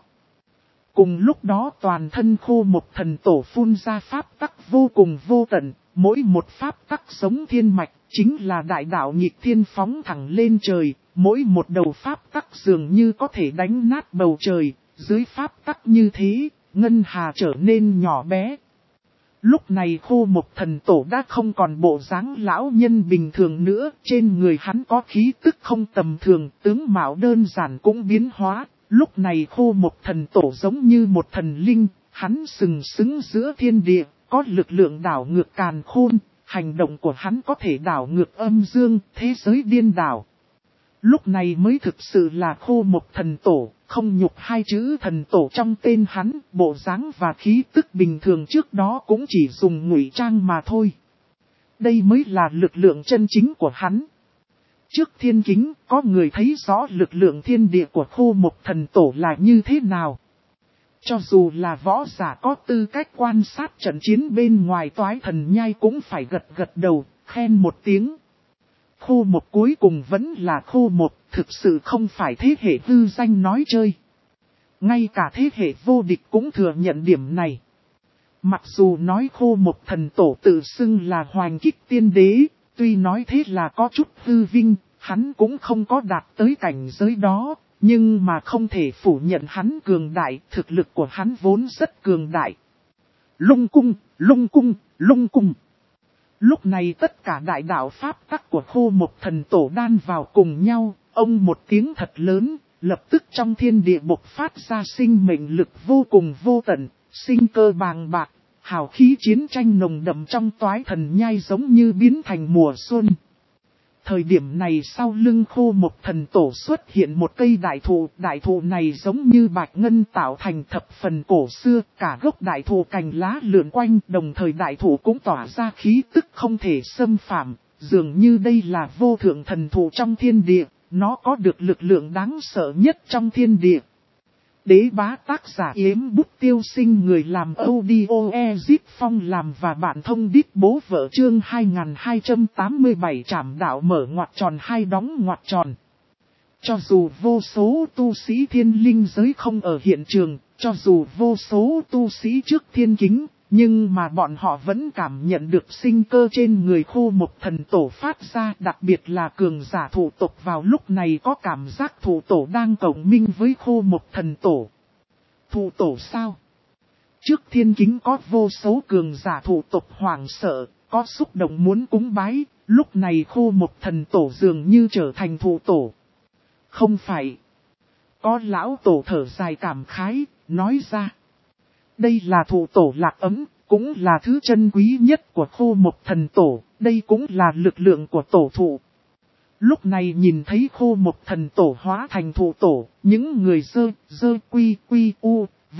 Cùng lúc đó toàn thân khô một thần tổ phun ra pháp tắc vô cùng vô tận, mỗi một pháp tắc giống thiên mạch, chính là đại đạo nhịp thiên phóng thẳng lên trời, mỗi một đầu pháp tắc dường như có thể đánh nát bầu trời, dưới pháp tắc như thế. Ngân hà trở nên nhỏ bé. Lúc này khô một thần tổ đã không còn bộ dáng lão nhân bình thường nữa. Trên người hắn có khí tức không tầm thường, tướng mạo đơn giản cũng biến hóa. Lúc này khô một thần tổ giống như một thần linh, hắn sừng sững giữa thiên địa, có lực lượng đảo ngược càn khôn. Hành động của hắn có thể đảo ngược âm dương, thế giới điên đảo. Lúc này mới thực sự là khô một thần tổ, không nhục hai chữ thần tổ trong tên hắn, bộ dáng và khí tức bình thường trước đó cũng chỉ dùng ngụy trang mà thôi. Đây mới là lực lượng chân chính của hắn. Trước thiên kính, có người thấy rõ lực lượng thiên địa của khô một thần tổ là như thế nào. Cho dù là võ giả có tư cách quan sát trận chiến bên ngoài toái thần nhai cũng phải gật gật đầu, khen một tiếng. Khô một cuối cùng vẫn là khô một, thực sự không phải thế hệ hư danh nói chơi. Ngay cả thế hệ vô địch cũng thừa nhận điểm này. Mặc dù nói khô một thần tổ tự xưng là hoành kích tiên đế, tuy nói thế là có chút hư vinh, hắn cũng không có đạt tới cảnh giới đó, nhưng mà không thể phủ nhận hắn cường đại, thực lực của hắn vốn rất cường đại. Lung cung, lung cung, lung cung. Lúc này tất cả đại đạo pháp tắc của khô một thần tổ đan vào cùng nhau, ông một tiếng thật lớn, lập tức trong thiên địa bộc phát ra sinh mệnh lực vô cùng vô tận, sinh cơ bàng bạc, hào khí chiến tranh nồng đậm trong toái thần nhai giống như biến thành mùa xuân. Thời điểm này sau lưng Khô Mộc Thần Tổ xuất hiện một cây đại thụ này giống như bạch ngân tạo thành thập phần cổ xưa, cả gốc đại thụ cành lá lượn quanh, đồng thời đại thụ cũng tỏa ra khí tức không thể xâm phạm, dường như đây là vô thượng thần thụ trong thiên địa, nó có được lực lượng đáng sợ nhất trong thiên địa. Đế bá tác giả Yếm Bút Tiêu Sinh, người làm audio Ezip Phong làm và bạn thông đít bố vợ, chương 2287 trảm đạo mở ngoặc tròn hai đóng ngoặc tròn. Cho dù vô số tu sĩ thiên linh giới không ở hiện trường, cho dù vô số tu sĩ trước thiên kính, nhưng mà bọn họ vẫn cảm nhận được sinh cơ trên người Khô Mộc Thần Tổ phát ra, đặc biệt là cường giả thủ tộc vào lúc này có cảm giác thủ tổ đang cộng minh với Khô Mộc Thần Tổ. Thủ tổ sao? Trước thiên kính có vô số cường giả thủ tộc hoảng sợ, có xúc động muốn cúng bái, lúc này Khô Mộc Thần Tổ dường như trở thành thủ tổ. Không phải. Có lão tổ thở dài cảm khái, nói ra. Đây là thủ tổ lạc ấm, cũng là thứ chân quý nhất của Khô Mộc Thần Tổ, đây cũng là lực lượng của tổ thụ. Lúc này nhìn thấy Khô Mộc Thần Tổ hóa thành thủ tổ, những người dơ quy u, v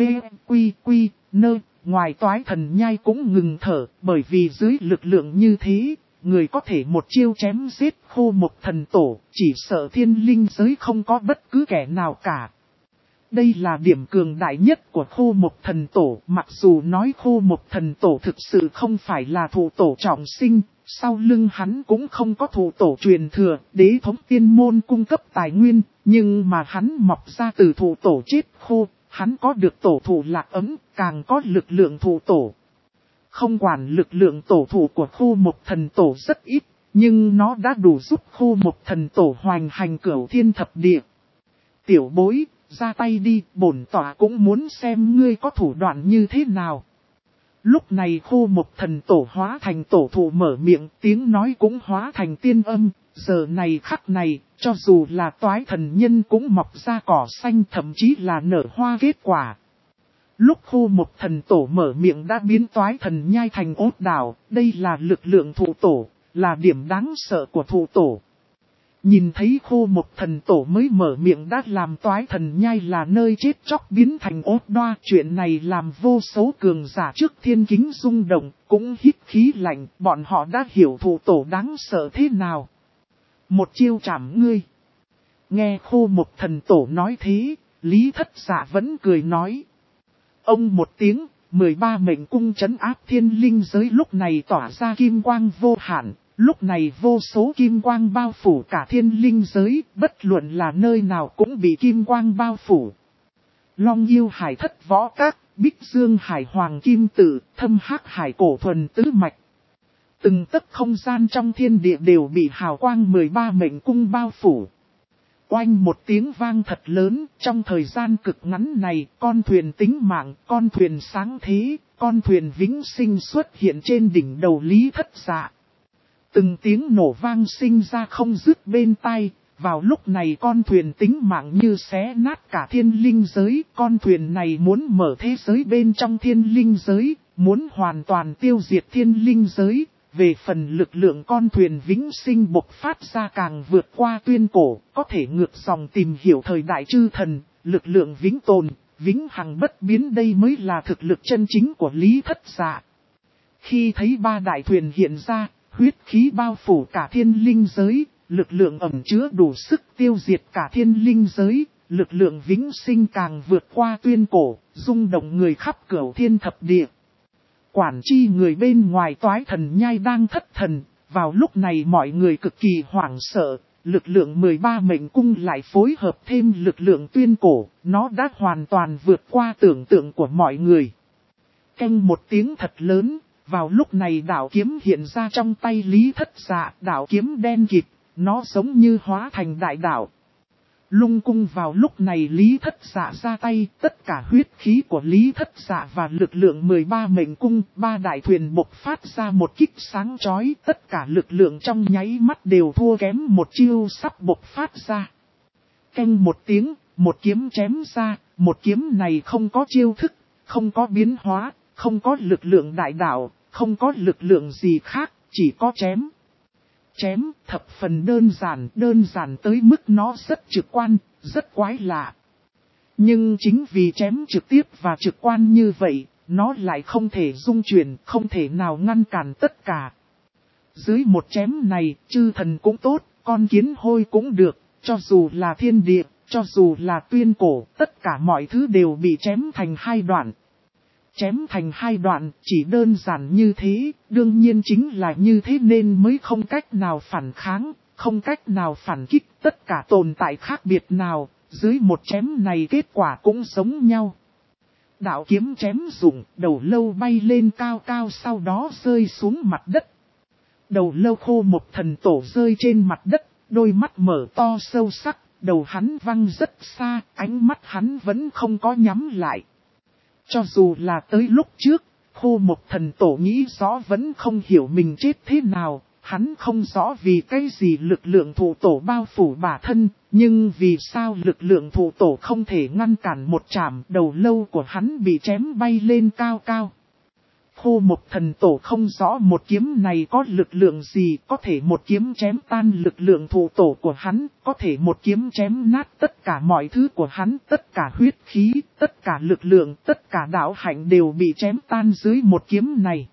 quy nơ, ngoài Toái Thần Nhai cũng ngừng thở, bởi vì dưới lực lượng như thế, người có thể một chiêu chém giết Khô Mộc Thần Tổ, chỉ sợ thiên linh giới không có bất cứ kẻ nào cả. Đây là điểm cường đại nhất của Khô Mộc Thần Tổ, mặc dù nói Khô Mộc Thần Tổ thực sự không phải là thủ tổ trọng sinh, sau lưng hắn cũng không có thủ tổ truyền thừa, đế thống tiên môn cung cấp tài nguyên, nhưng mà hắn mọc ra từ thủ tổ chết khô, hắn có được tổ thủ lạc ấm, càng có lực lượng thủ tổ. Không quản lực lượng tổ thủ của Khô Mộc Thần Tổ rất ít, nhưng nó đã đủ giúp Khô Mộc Thần Tổ hoành hành cửu thiên thập địa. Tiểu bối, ra tay đi, bổn tỏa cũng muốn xem ngươi có thủ đoạn như thế nào. Lúc này Khô Mộc Thần Tổ hóa thành tổ thụ mở miệng, tiếng nói cũng hóa thành tiên âm, giờ này khắc này, cho dù là Toái Thần Nhân cũng mọc ra cỏ xanh, thậm chí là nở hoa kết quả. Lúc Khô Mộc Thần Tổ mở miệng đã biến Toái Thần Nhai thành ốt đảo, đây là lực lượng thủ tổ, là điểm đáng sợ của thủ tổ. Nhìn thấy Khô Mộc Thần Tổ mới mở miệng đã làm Toái Thần Nhai là nơi chết chóc biến thành ốt đoa. Chuyện này làm vô số cường giả trước thiên kính rung động, cũng hít khí lạnh, bọn họ đã hiểu thủ tổ đáng sợ thế nào. Một chiêu chảm ngươi. Nghe Khô Mộc Thần Tổ nói thế, Lý Thất Dạ vẫn cười nói. Ông một tiếng, 13 mệnh cung trấn áp thiên linh giới lúc này tỏa ra kim quang vô hạn. Lúc này vô số kim quang bao phủ cả thiên linh giới, bất luận là nơi nào cũng bị kim quang bao phủ. Long Yêu Hải Thất Võ Các, Bích Dương Hải Hoàng Kim Tự, Thâm Hắc Hải Cổ Thuần Tứ Mạch. Từng tấc không gian trong thiên địa đều bị hào quang 13 mệnh cung bao phủ. Oanh một tiếng vang thật lớn, trong thời gian cực ngắn này, con thuyền tính mạng, con thuyền sáng thế, con thuyền vĩnh sinh xuất hiện trên đỉnh đầu Lý Thất Dạ. Từng tiếng nổ vang sinh ra không dứt bên tai, vào lúc này con thuyền tính mạng như xé nát cả thiên linh giới, con thuyền này muốn mở thế giới bên trong thiên linh giới, muốn hoàn toàn tiêu diệt thiên linh giới. Về phần lực lượng con thuyền vĩnh sinh bộc phát ra càng vượt qua tuyên cổ, có thể ngược dòng tìm hiểu thời đại chư thần, lực lượng vĩnh tồn, vĩnh hằng bất biến, đây mới là thực lực chân chính của Lý Thất Dạ. Khi thấy ba đại thuyền hiện ra, huyết khí bao phủ cả thiên linh giới, lực lượng ẩn chứa đủ sức tiêu diệt cả thiên linh giới, lực lượng vĩnh sinh càng vượt qua tuyên cổ, rung động người khắp cửu thiên thập địa. Quản chi người bên ngoài Toái Thần Nhai đang thất thần, vào lúc này mọi người cực kỳ hoảng sợ, lực lượng 13 mệnh cung lại phối hợp thêm lực lượng tuyên cổ, nó đã hoàn toàn vượt qua tưởng tượng của mọi người. Canh một tiếng thật lớn. Vào lúc này đạo kiếm hiện ra trong tay Lý Thất Dạ, đạo kiếm đen kịt, nó giống như hóa thành đại đạo. Lung cung vào lúc này Lý Thất Dạ ra tay, tất cả huyết khí của Lý Thất Dạ và lực lượng 13 mệnh cung, ba đại thuyền bộc phát ra một kích sáng chói, tất cả lực lượng trong nháy mắt đều thua kém một chiêu sắp bộc phát ra. Canh một tiếng, một kiếm chém ra, một kiếm này không có chiêu thức, không có biến hóa. Không có lực lượng đại đạo, không có lực lượng gì khác, chỉ có chém. chém thập phần đơn giản tới mức nó rất trực quan, rất quái lạ. Nhưng chính vì chém trực tiếp và trực quan như vậy, nó lại không thể dung chuyển, không thể nào ngăn cản tất cả. Dưới một chém này, chư thần cũng tốt, con kiến hôi cũng được, cho dù là thiên địa, cho dù là tuyên cổ, tất cả mọi thứ đều bị chém thành hai đoạn. Chém thành hai đoạn, chỉ đơn giản như thế, đương nhiên chính là như thế nên mới không cách nào phản kháng, không cách nào phản kích tất cả tồn tại khác biệt nào, dưới một chém này kết quả cũng giống nhau. Đạo kiếm chém rụng, đầu lâu bay lên cao cao sau đó rơi xuống mặt đất. Đầu lâu Khô Mộc Thần Tổ rơi trên mặt đất, đôi mắt mở to sâu sắc, đầu hắn văng rất xa, ánh mắt hắn vẫn không có nhắm lại. Cho dù là tới lúc trước, Khô Mộc Thần Tổ nghĩ rõ vẫn không hiểu mình chết thế nào, hắn không rõ vì cái gì lực lượng thụ tổ bao phủ bản thân, nhưng vì sao lực lượng thụ tổ không thể ngăn cản một chạm đầu lâu của hắn bị chém bay lên cao cao. Khô Mộc Thần Tổ không rõ một kiếm này có lực lượng gì, có thể một kiếm chém tan lực lượng thụ tổ của hắn, có thể một kiếm chém nát tất cả mọi thứ của hắn, tất cả huyết khí, tất cả lực lượng, tất cả đạo hạnh đều bị chém tan dưới một kiếm này.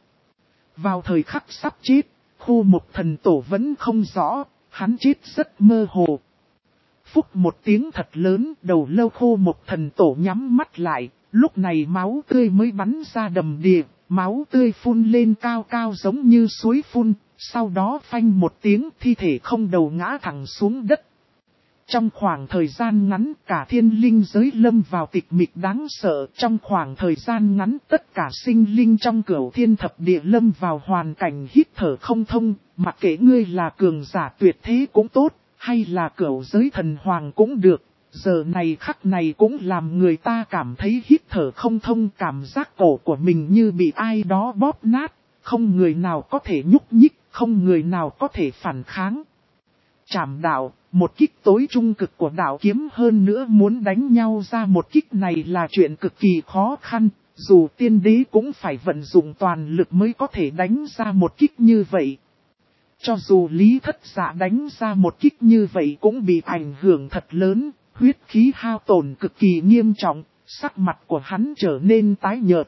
Vào thời khắc sắp chết, Khô Mộc Thần Tổ vẫn không rõ, hắn chết rất mơ hồ. Phúc một tiếng thật lớn, đầu lâu Khô Mộc Thần Tổ nhắm mắt lại, lúc này máu tươi mới bắn ra đầm đìa. Máu tươi phun lên cao cao giống như suối phun, sau đó phanh một tiếng thi thể không đầu ngã thẳng xuống đất. Trong khoảng thời gian ngắn cả thiên linh giới lâm vào tịch mịch đáng sợ. Trong khoảng thời gian ngắn tất cả sinh linh trong cửu thiên thập địa lâm vào hoàn cảnh hít thở không thông. Mặc kệ ngươi là cường giả tuyệt thế cũng tốt, hay là cửu giới thần hoàng cũng được. Giờ này khắc này cũng làm người ta cảm thấy hít thở không thông, cảm giác cổ của mình như bị ai đó bóp nát, không người nào có thể nhúc nhích, không người nào có thể phản kháng. Trảm đạo, một kích tối trung cực của đạo kiếm hơn nữa muốn đánh nhau ra một kích này là chuyện cực kỳ khó khăn, dù tiên đế cũng phải vận dụng toàn lực mới có thể đánh ra một kích như vậy. Cho dù Lý Thất Dạ đánh ra một kích như vậy cũng bị ảnh hưởng thật lớn. Huyết khí hao tổn cực kỳ nghiêm trọng, sắc mặt của hắn trở nên tái nhợt.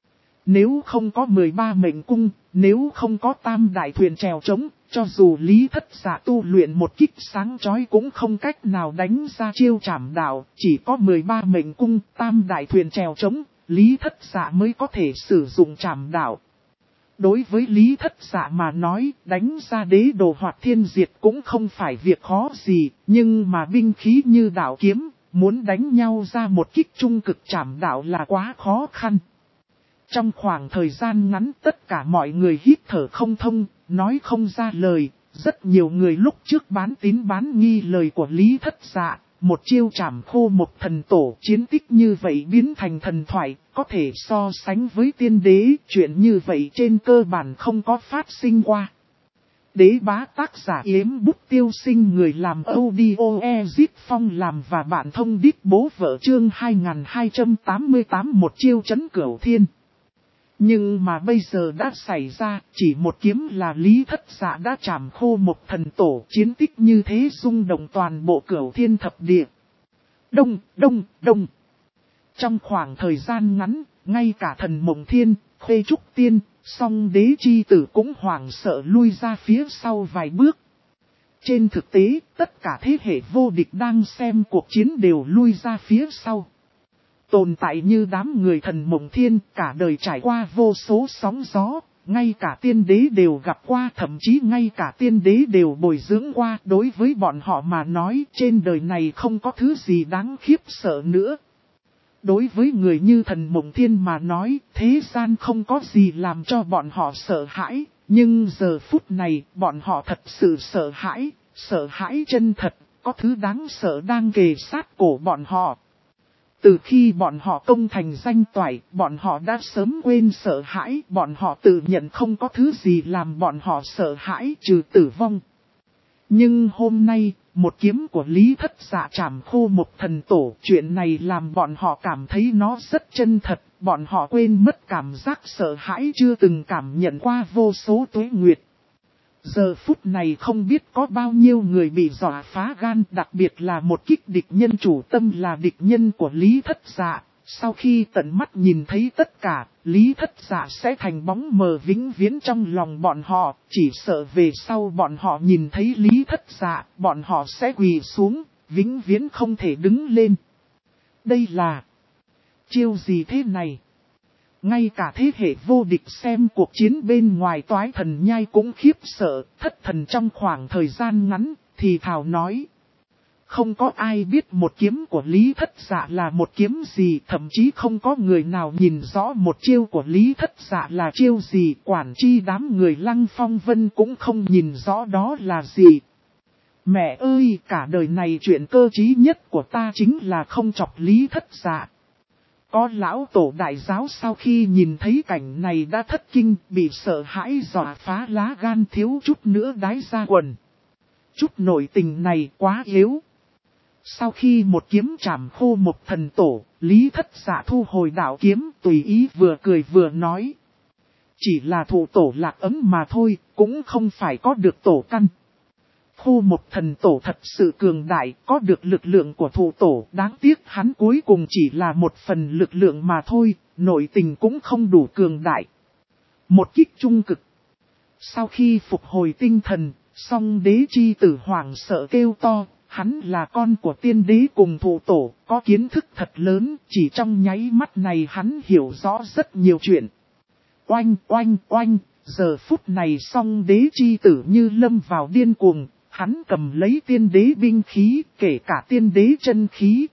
Nếu không có 13 mệnh cung, nếu không có tam đại thuyền chèo trống, cho dù Lý Thất Dạ tu luyện một kích sáng chói cũng không cách nào đánh ra chiêu trảm đạo, chỉ có 13 mệnh cung, tam đại thuyền chèo trống, Lý Thất Dạ mới có thể sử dụng trảm đạo. Đối với Lý Thất Dạ mà nói, đánh ra đế đồ Hoạt Thiên Diệt cũng không phải việc khó gì, nhưng mà binh khí như đạo kiếm, muốn đánh nhau ra một kích trung cực trảm đạo là quá khó khăn. Trong khoảng thời gian ngắn tất cả mọi người hít thở không thông, nói không ra lời, rất nhiều người lúc trước bán tín bán nghi lời của Lý Thất Dạ. Một chiêu trảm Khô Mộc Thần Tổ chiến tích như vậy biến thành thần thoại, có thể so sánh với tiên đế, chuyện như vậy trên cơ bản không có phát sinh qua. Đế bá tác giả Yếm Bút Tiêu Sinh, người làm audio Ezit Phong làm và bạn thông đít bố vợ chương 2288 một chiêu chấn cửu thiên. Nhưng mà bây giờ đã xảy ra, chỉ một kiếm là Lý Thất Dạ đã trảm Khô Mộc Thần Tổ, chiến tích như thế rung động toàn bộ cửu thiên thập địa. Đông, đông, đông. Trong khoảng thời gian ngắn, ngay cả Thần Mộng Thiên, Khuê Trúc Tiên, Song Đế Chi Tử cũng hoảng sợ lui ra phía sau vài bước. Trên thực tế, tất cả thế hệ vô địch đang xem cuộc chiến đều lui ra phía sau. Tồn tại như đám người Thần Mộng Thiên cả đời trải qua vô số sóng gió, ngay cả tiên đế đều gặp qua, thậm chí ngay cả tiên đế đều bồi dưỡng qua. Đối với bọn họ mà nói, trên đời này không có thứ gì đáng khiếp sợ nữa. Đối với người như Thần Mộng Thiên mà nói, thế gian không có gì làm cho bọn họ sợ hãi, nhưng giờ phút này, bọn họ thật sự sợ hãi chân thật, có thứ đáng sợ đang kề sát cổ bọn họ. Từ khi bọn họ công thành danh toại, bọn họ đã sớm quên sợ hãi, bọn họ tự nhận không có thứ gì làm bọn họ sợ hãi trừ tử vong. Nhưng hôm nay, một kiếm của Lý Thất Dạ trảm Khô Mộc Thần Tổ, chuyện này làm bọn họ cảm thấy nó rất chân thật, bọn họ quên mất cảm giác sợ hãi chưa từng cảm nhận qua vô số tuế nguyệt. Giờ phút này không biết có bao nhiêu người bị dọa phá gan, đặc biệt là một kích địch nhân chủ tâm là địch nhân của Lý Thất Dạ. Sau khi tận mắt nhìn thấy tất cả, Lý Thất Dạ sẽ thành bóng mờ vĩnh viễn trong lòng bọn họ, chỉ sợ về sau bọn họ nhìn thấy Lý Thất Dạ, bọn họ sẽ quỳ xuống, vĩnh viễn không thể đứng lên. Đây là chiêu gì thế này? Ngay cả thế hệ vô địch xem cuộc chiến bên ngoài Toái Thần Nhai cũng khiếp sợ, thất thần trong khoảng thời gian ngắn, thì thào nói. Không có ai biết một kiếm của Lý Thất Dạ là một kiếm gì, thậm chí không có người nào nhìn rõ một chiêu của Lý Thất Dạ là chiêu gì, quản chi đám người Lăng Phong Vân cũng không nhìn rõ đó là gì. Mẹ ơi, cả đời này chuyện cơ trí nhất của ta chính là không chọc Lý Thất Dạ. Có lão tổ đại giáo sau khi nhìn thấy cảnh này đã thất kinh, bị sợ hãi dọa phá lá gan thiếu chút nữa đái ra quần. Chút nội tình này quá yếu. Sau khi một kiếm chảm khô một thần tổ, Lý Thất Dạ thu hồi đạo kiếm, tùy ý vừa cười vừa nói. Chỉ là thủ tổ lạc ấm mà thôi, cũng không phải có được tổ căn. Khô một thần tổ thật sự cường đại, có được lực lượng của thủ tổ, đáng tiếc hắn cuối cùng chỉ là một phần lực lượng mà thôi, nội tình cũng không đủ cường đại. Một kích trung cực. Sau khi phục hồi tinh thần, song đế chi tử hoảng sợ kêu to, hắn là con của tiên đế cùng thủ tổ, có kiến thức thật lớn, chỉ trong nháy mắt này hắn hiểu rõ rất nhiều chuyện. Oanh oanh oanh, giờ phút này song đế chi tử như lâm vào điên cuồng. Hắn cầm lấy tiên đế binh khí, kể cả tiên đế chân khí.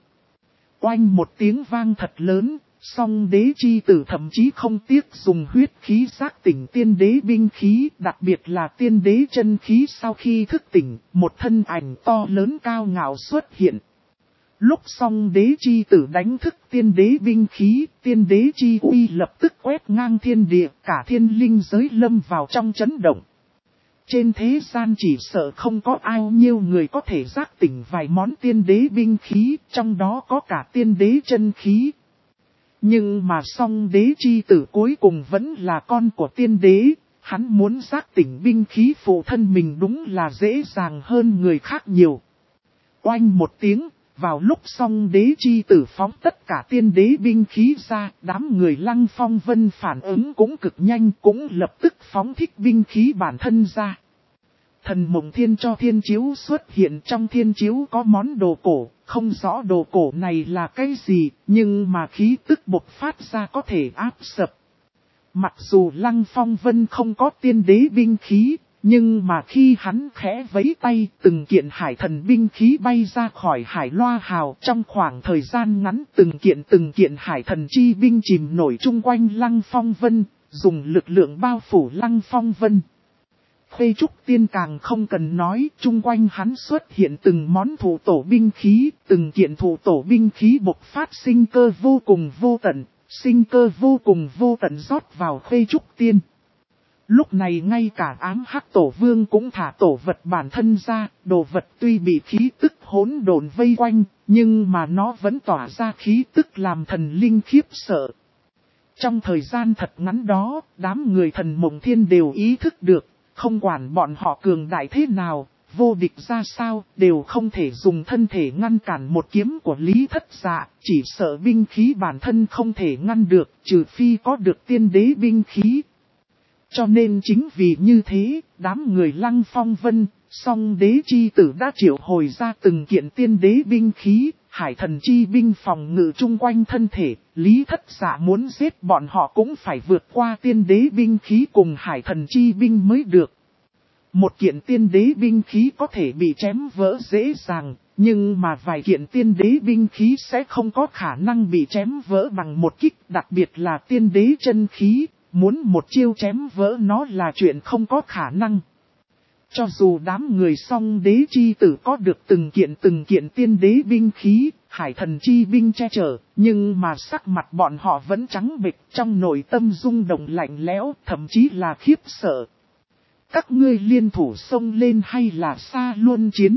Oanh một tiếng vang thật lớn, song đế chi tử thậm chí không tiếc dùng huyết khí giác tỉnh tiên đế binh khí, đặc biệt là tiên đế chân khí sau khi thức tỉnh, một thân ảnh to lớn cao ngạo xuất hiện. Lúc song đế chi tử đánh thức tiên đế binh khí, tiên đế chi uy lập tức quét ngang thiên địa, cả thiên linh giới lâm vào trong chấn động. Trên thế gian chỉ sợ không có bao nhiêu người có thể giác tỉnh vài món tiên đế binh khí, trong đó có cả tiên đế chân khí. Nhưng mà song đế chi tử cuối cùng vẫn là con của tiên đế, hắn muốn giác tỉnh binh khí phụ thân mình đúng là dễ dàng hơn người khác nhiều. Oanh một tiếng, vào lúc song đế chi tử phóng tất cả tiên đế binh khí ra, đám người Lăng Phong Vân phản ứng cũng cực nhanh, cũng lập tức phóng thích binh khí bản thân ra. Thần Mộng Thiên cho thiên chiếu xuất hiện, trong thiên chiếu có món đồ cổ, không rõ đồ cổ này là cái gì, nhưng mà khí tức bộc phát ra có thể áp sập. Mặc dù Lăng Phong Vân không có tiên đế binh khí, nhưng mà khi hắn khẽ vẫy tay, từng kiện hải thần binh khí bay ra khỏi hải loa hào, trong khoảng thời gian ngắn từng kiện hải thần chi binh chìm nổi chung quanh Lăng Phong Vân, dùng lực lượng bao phủ Lăng Phong Vân. Khê Trúc Tiên càng không cần nói, chung quanh hắn xuất hiện từng món thủ tổ binh khí, từng kiện thủ tổ binh khí bộc phát sinh cơ vô cùng vô tận, sinh cơ vô cùng vô tận rót vào Khê Trúc Tiên. Lúc này ngay cả ám hắc tổ vương cũng thả tổ vật bản thân ra, đồ vật tuy bị khí tức hỗn độn vây quanh, nhưng mà nó vẫn tỏa ra khí tức làm thần linh khiếp sợ. Trong thời gian thật ngắn đó, đám người Thần Mộng Thiên đều ý thức được, không quản bọn họ cường đại thế nào, vô địch ra sao, đều không thể dùng thân thể ngăn cản một kiếm của Lý Thất Dạ, chỉ sợ binh khí bản thân không thể ngăn được, trừ phi có được tiên đế binh khí. Cho nên chính vì như thế, đám người Lăng Phong Vân, song đế chi tử đã triệu hồi ra từng kiện tiên đế binh khí, hải thần chi binh phòng ngự chung quanh thân thể, Lý Thất Dạ muốn giết bọn họ cũng phải vượt qua tiên đế binh khí cùng hải thần chi binh mới được. Một kiện tiên đế binh khí có thể bị chém vỡ dễ dàng, nhưng mà vài kiện tiên đế binh khí sẽ không có khả năng bị chém vỡ bằng một kích, đặc biệt là tiên đế chân khí, muốn một chiêu chém vỡ nó là chuyện không có khả năng. Cho dù đám người song đế chi tử có được từng kiện tiên đế binh khí, hải thần chi binh che chở, nhưng mà sắc mặt bọn họ vẫn trắng bệch, trong nội tâm rung động lạnh lẽo, thậm chí là khiếp sợ. Các ngươi liên thủ xông lên hay là xa luôn chiến?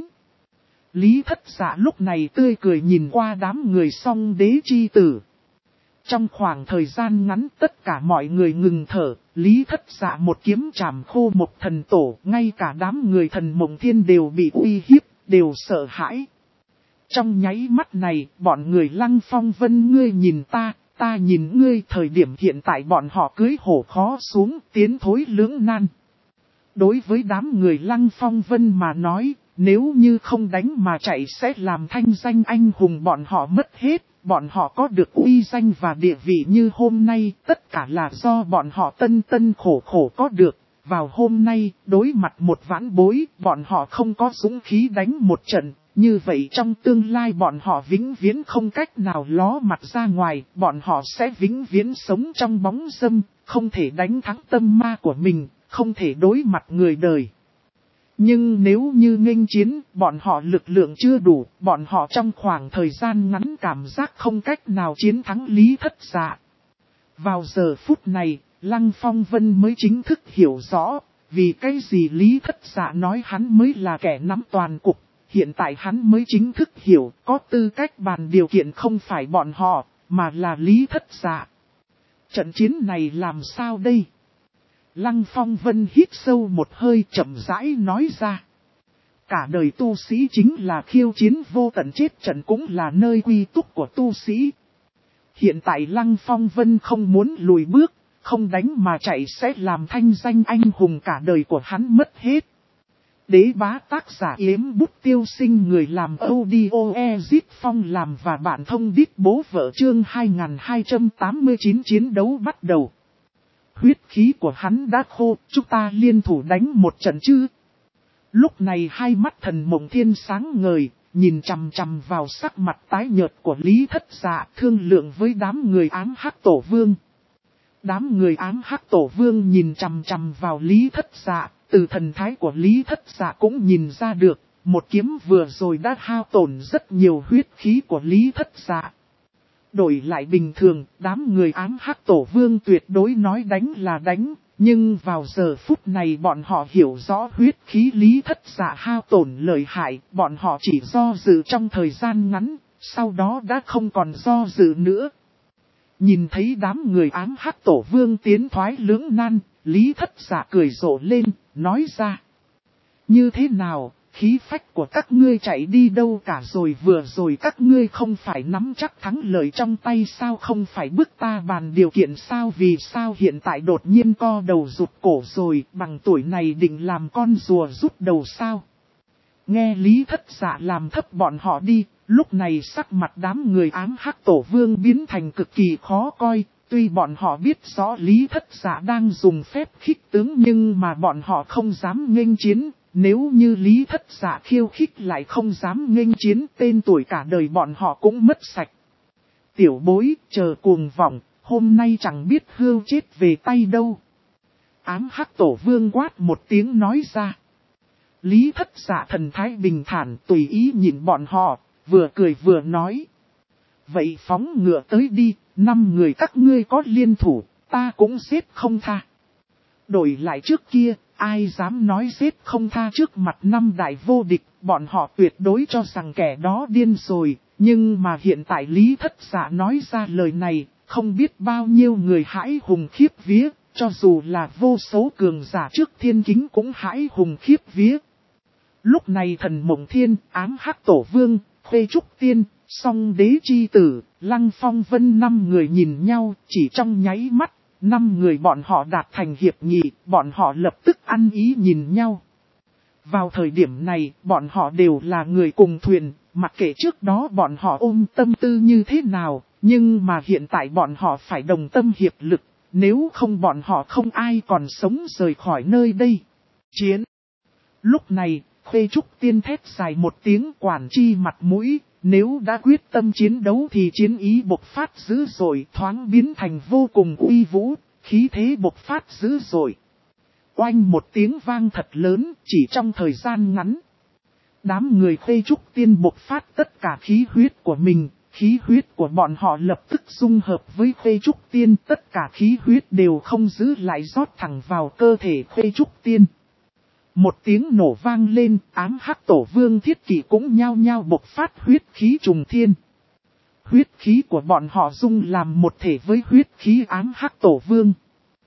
Lý Thất Dạ lúc này tươi cười nhìn qua đám người song đế chi tử. Trong khoảng thời gian ngắn tất cả mọi người ngừng thở, Lý Thất Dạ một kiếm chảm khô một thần tổ, ngay cả đám người Thần Mộng Thiên đều bị uy hiếp, đều sợ hãi. Trong nháy mắt này, bọn người Lăng Phong Vân ngươi nhìn ta nhìn ngươi, thời điểm hiện tại bọn họ cưới hổ khó xuống, tiến thối lưỡng nan. Đối với đám người Lăng Phong Vân mà nói, nếu như không đánh mà chạy sẽ làm thanh danh anh hùng bọn họ mất hết. Bọn họ có được uy danh và địa vị như hôm nay, tất cả là do bọn họ tân khổ khổ có được. Vào hôm nay, đối mặt một vãn bối, bọn họ không có dũng khí đánh một trận. Như vậy trong tương lai bọn họ vĩnh viễn không cách nào ló mặt ra ngoài, bọn họ sẽ vĩnh viễn sống trong bóng râm, không thể đánh thắng tâm ma của mình, không thể đối mặt người đời. Nhưng nếu như nghênh chiến, bọn họ lực lượng chưa đủ, bọn họ trong khoảng thời gian ngắn cảm giác không cách nào chiến thắng Lý Thất Dạ. Vào giờ phút này, Lăng Phong Vân mới chính thức hiểu rõ, vì cái gì Lý Thất Dạ nói hắn mới là kẻ nắm toàn cục. Hiện tại hắn mới chính thức hiểu, có tư cách bàn điều kiện không phải bọn họ, mà là Lý Thất Dạ. Trận chiến này làm sao đây? Lăng Phong Vân hít sâu một hơi chậm rãi nói ra. Cả đời tu sĩ chính là khiêu chiến vô tận, chết trận cũng là nơi quy túc của tu sĩ. Hiện tại Lăng Phong Vân không muốn lùi bước, không đánh mà chạy sẽ làm thanh danh anh hùng cả đời của hắn mất hết. Đế bá tác giả Yếm Bút Tiêu Sinh, người làm audio Ezit Phong làm và bạn thông đít bố vợ, chương 2289 chiến đấu bắt đầu. Huyết khí của hắn đã khô, chúng ta liên thủ đánh một trận chứ? Lúc này hai mắt Thần Mộng Thiên sáng ngời, nhìn chằm chằm vào sắc mặt tái nhợt của Lý Thất Dạ, thương lượng với đám người ám hắc tổ vương. Đám người ám hắc tổ vương nhìn chằm chằm vào Lý Thất Dạ, từ thần thái của Lý Thất Dạ cũng nhìn ra được, một kiếm vừa rồi đã hao tổn rất nhiều huyết khí của Lý Thất Dạ. Đổi lại bình thường, đám người ám hắc tổ vương tuyệt đối nói đánh là đánh, nhưng vào giờ phút này bọn họ hiểu rõ huyết khí Lý Thất Dạ hao tổn lợi hại, bọn họ chỉ do dự trong thời gian ngắn, sau đó đã không còn do dự nữa. Nhìn thấy đám người ám hắc tổ vương tiến thoái lưỡng nan, Lý Thất Dạ cười rộ lên, nói ra. Như thế nào, khí phách của các ngươi chạy đi đâu cả rồi, vừa rồi các ngươi không phải nắm chắc thắng lợi trong tay sao, không phải bức ta bàn điều kiện sao, vì sao hiện tại đột nhiên co đầu rụt cổ rồi, bằng tuổi này định làm con rùa rút đầu sao. Nghe Lý Thất Dạ làm thấp bọn họ đi, lúc này sắc mặt đám người ám hắc tổ vương biến thành cực kỳ khó coi. Tuy bọn họ biết rõ Lý Thất Dạ đang dùng phép khích tướng nhưng mà bọn họ không dám nghênh chiến. Nếu như Lý Thất Dạ khiêu khích lại không dám nghênh chiến, tên tuổi cả đời bọn họ cũng mất sạch. Tiểu bối, chờ cuồng vọng, hôm nay chẳng biết hươu chết về tay đâu. Ám hắc tổ vương quát một tiếng nói ra. Lý Thất Dạ thần thái bình thản tùy ý nhìn bọn họ, vừa cười vừa nói. Vậy phóng ngựa tới đi, 5 người các ngươi có liên thủ, ta cũng giết không tha. Đổi lại trước kia, ai dám nói giết không tha trước mặt 5 đại vô địch, bọn họ tuyệt đối cho rằng kẻ đó điên rồi. Nhưng mà hiện tại Lý Thất Dạ nói ra lời này, không biết bao nhiêu người hãi hùng khiếp vía, cho dù là vô số cường giả trước thiên kính cũng hãi hùng khiếp vía. Lúc này Thần Mộng Thiên, ám hắc tổ vương, Khuê Trúc Tiên, Song Đế Chi Tử, Lăng Phong Vân 5 người nhìn nhau, chỉ trong nháy mắt, 5 người bọn họ đạt thành hiệp nghị, bọn họ lập tức ăn ý nhìn nhau. Vào thời điểm này, bọn họ đều là người cùng thuyền, mặc kệ trước đó bọn họ ôm tâm tư như thế nào, nhưng mà hiện tại bọn họ phải đồng tâm hiệp lực, nếu không bọn họ không ai còn sống rời khỏi nơi đây. Chiến! Lúc này, Khuê Trúc Tiên thét dài một tiếng quản chi mặt mũi, nếu đã quyết tâm chiến đấu thì chiến ý bộc phát dữ dội, thoáng biến thành vô cùng uy vũ, khí thế bộc phát dữ dội. Oanh một tiếng vang thật lớn, chỉ trong thời gian ngắn. Đám người Khuê Trúc Tiên bộc phát tất cả khí huyết của mình, khí huyết của bọn họ lập tức dung hợp với Khuê Trúc Tiên, tất cả khí huyết đều không giữ lại rót thẳng vào cơ thể Khuê Trúc Tiên. Một tiếng nổ vang lên, ám hắc tổ vương Thiết Kỷ cũng nhao nhao bộc phát huyết khí trùng thiên. Huyết khí của bọn họ dung làm một thể với huyết khí ám hắc tổ vương.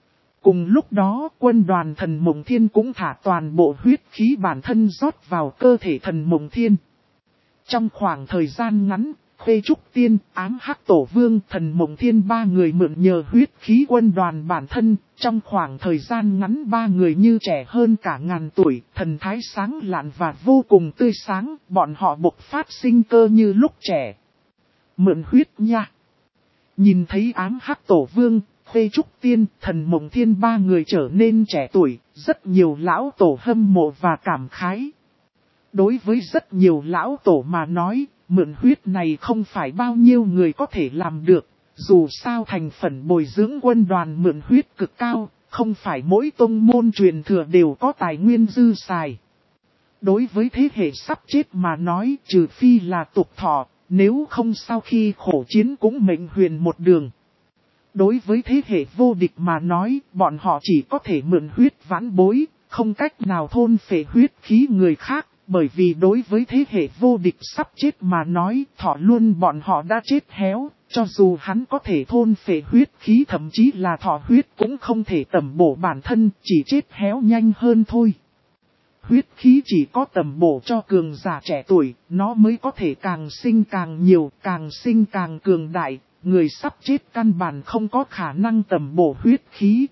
Cùng lúc đó quân đoàn thần Mộng Thiên cũng thả toàn bộ huyết khí bản thân rót vào cơ thể thần Mộng Thiên. Trong khoảng thời gian ngắn, Khuê Trúc Tiên, Ám Hắc Tổ Vương, thần Mộng Thiên ba người mượn nhờ huyết khí quân đoàn bản thân, trong khoảng thời gian ngắn ba người như trẻ hơn cả ngàn tuổi, thần thái sáng lạn và vô cùng tươi sáng, bọn họ bộc phát sinh cơ như lúc trẻ. Mượn huyết nha. Nhìn thấy Ám Hắc Tổ Vương, Khuê Trúc Tiên, thần Mộng Thiên ba người trở nên trẻ tuổi, rất nhiều lão tổ hâm mộ và cảm khái. Đối với rất nhiều lão tổ mà nói, mượn huyết này không phải bao nhiêu người có thể làm được, dù sao thành phần bồi dưỡng quân đoàn mượn huyết cực cao, không phải mỗi tông môn truyền thừa đều có tài nguyên dư xài. Đối với thế hệ sắp chết mà nói, trừ phi là tục thọ, nếu không sau khi khổ chiến cũng mệnh huyền một đường. Đối với thế hệ vô địch mà nói, bọn họ chỉ có thể mượn huyết vãn bối, không cách nào thôn phệ huyết khí người khác. Bởi vì đối với thế hệ vô địch sắp chết mà nói, thọ luôn bọn họ đã chết héo, cho dù hắn có thể thôn phệ huyết khí thậm chí là thọ huyết cũng không thể tẩm bổ bản thân, chỉ chết héo nhanh hơn thôi. Huyết khí chỉ có tẩm bổ cho cường giả trẻ tuổi, nó mới có thể càng sinh càng nhiều, càng sinh càng cường đại, người sắp chết căn bản không có khả năng tẩm bổ huyết khí.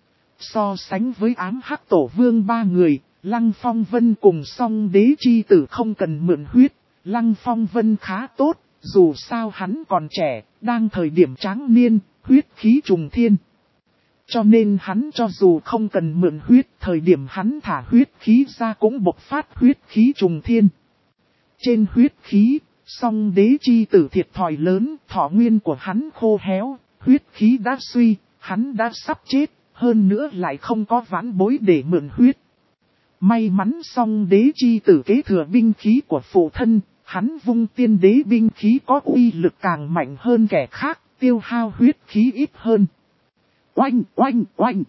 So sánh với Ám Hắc Tổ Vương ba người, Lăng Phong Vân cùng Song Đế Chi Tử không cần mượn huyết, Lăng Phong Vân khá tốt, dù sao hắn còn trẻ, đang thời điểm tráng niên, huyết khí trùng thiên. Cho nên hắn cho dù không cần mượn huyết, thời điểm hắn thả huyết khí ra cũng bộc phát huyết khí trùng thiên. Trên huyết khí, Song Đế Chi Tử thiệt thòi lớn, thọ nguyên của hắn khô héo, huyết khí đã suy, hắn đã sắp chết, hơn nữa lại không có vãn bối để mượn huyết. May mắn Song Đế Chi Tử kế thừa binh khí của phụ thân, hắn vung tiên đế binh khí có uy lực càng mạnh hơn kẻ khác, tiêu hao huyết khí ít hơn. Oanh oanh oanh!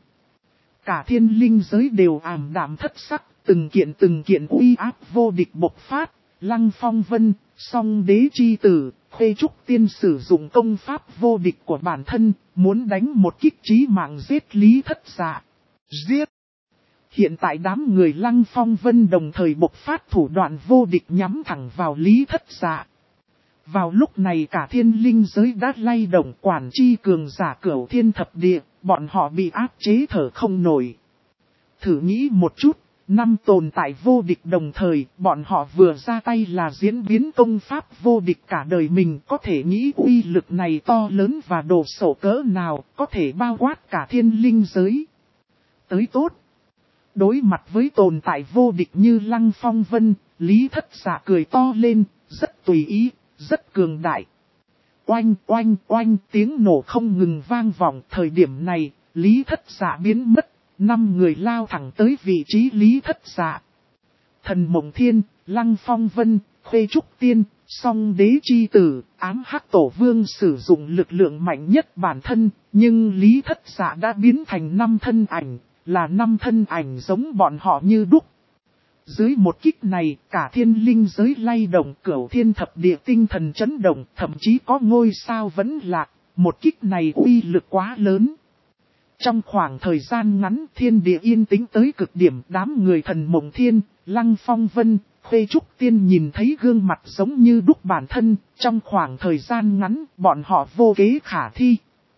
Cả thiên linh giới đều ảm đạm thất sắc, từng kiện uy áp vô địch bộc phát, Lăng Phong Vân, Song Đế Chi Tử, Khuê Trúc Tiên sử dụng công pháp vô địch của bản thân, muốn đánh một kích chí mạng giết Lý Thất Dạ. Giết! Hiện tại đám người Lăng Phong Vân đồng thời bộc phát thủ đoạn vô địch nhắm thẳng vào Lý Thất Dạ. Vào lúc này cả thiên linh giới đã lay động, quản chi cường giả cửu thiên thập địa, bọn họ bị áp chế thở không nổi. Thử nghĩ một chút, năm tồn tại vô địch đồng thời, bọn họ vừa ra tay là diễn biến công pháp vô địch cả đời mình, có thể nghĩ uy lực này to lớn và đồ sộ cỡ nào, có thể bao quát cả thiên linh giới. Tới tốt! Đối mặt với tồn tại vô địch như Lăng Phong Vân, Lý Thất Dạ cười to lên, rất tùy ý, rất cường đại. Oanh oanh oanh, tiếng nổ không ngừng vang vọng. Thời điểm này, Lý Thất Dạ biến mất, 5 người lao thẳng tới vị trí Lý Thất Dạ. Thần Mộng Thiên, Lăng Phong Vân, Khuê Trúc Tiên, Song Đế Chi Tử, Ám Hắc Tổ Vương sử dụng lực lượng mạnh nhất bản thân, nhưng Lý Thất Dạ đã biến thành 5 thân ảnh. Là 5 thân ảnh giống bọn họ như đúc. Dưới một kích này, cả thiên linh giới lay động, cửu thiên thập địa tinh thần chấn động, thậm chí có ngôi sao vẫn lạc. Một kích này uy lực quá lớn. Trong khoảng thời gian ngắn, thiên địa yên tĩnh tới cực điểm, đám người thần Mộng Thiên, Lăng Phong Vân, Khuê Trúc Tiên nhìn thấy gương mặt giống như đúc bản thân. Trong khoảng thời gian ngắn, bọn họ vô kế khả thi.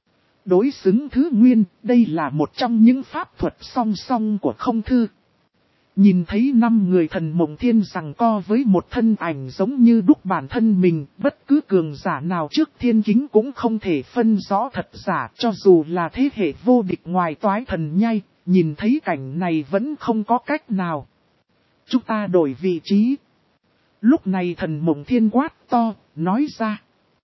Đối xứng thứ nguyên, đây là một trong những pháp thuật song song của không thư. Nhìn thấy 5 người thần Mộng Thiên giằng co với một thân ảnh giống như đúc bản thân mình, bất cứ cường giả nào trước thiên kính cũng không thể phân rõ thật giả, cho dù là thế hệ vô địch ngoài toái thần nhai, nhìn thấy cảnh này vẫn không có cách nào. Chúng ta đổi vị trí. Lúc này thần Mộng Thiên quát to, nói ra.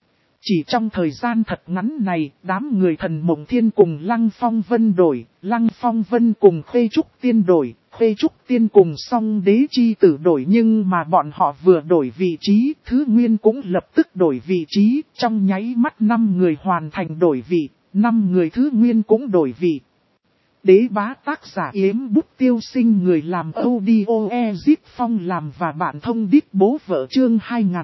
Chỉ trong thời gian thật ngắn này, đám người thần Mộng Thiên cùng Lăng Phong Vân đổi, Lăng Phong Vân cùng Khuê Trúc Tiên đổi, Khuê Trúc Tiên cùng Song Đế Chi Tử đổi, nhưng mà bọn họ vừa đổi vị trí, Thứ Nguyên cũng lập tức đổi vị trí, trong nháy mắt 5 người hoàn thành đổi vị, 5 người Thứ Nguyên cũng đổi vị. Đế bá tác giả Yếm Bút Tiêu Sinh, người làm audio Ezip Phong làm và bạn thông đít bố vợ chương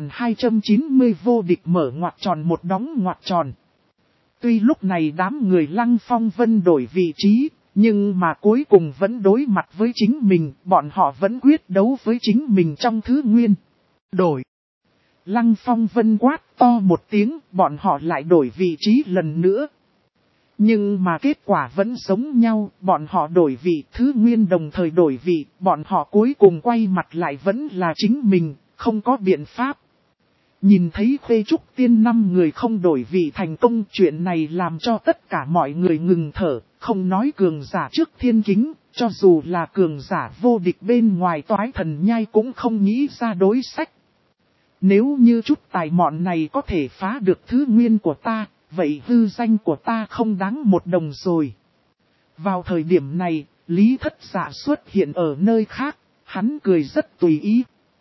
2290 vô địch mở ngoặc tròn một đóng ngoặc tròn. Tuy lúc này đám người Lăng Phong Vân đổi vị trí, Nhưng mà cuối cùng vẫn đối mặt với chính mình, bọn họ vẫn quyết đấu với chính mình trong thứ nguyên. Đổi. Lăng Phong Vân quát to một tiếng, bọn họ lại đổi vị trí lần nữa. Nhưng mà kết quả vẫn giống nhau, bọn họ đổi vị, thứ nguyên đồng thời đổi vị, bọn họ cuối cùng quay mặt lại vẫn là chính mình, không có biện pháp. Nhìn thấy Khuê Trúc Tiên 5 người không đổi vị thành công, chuyện này làm cho tất cả mọi người ngừng thở, không nói cường giả trước thiên kính, cho dù là cường giả vô địch bên ngoài Toái Thần Nhai cũng không nghĩ ra đối sách. Nếu như chút tài mọn này có thể phá được thứ nguyên của ta, vậy hư danh của ta không đáng một đồng rồi. Vào thời điểm này, Lý Thất Dạ xuất hiện ở nơi khác, hắn cười rất tùy ý.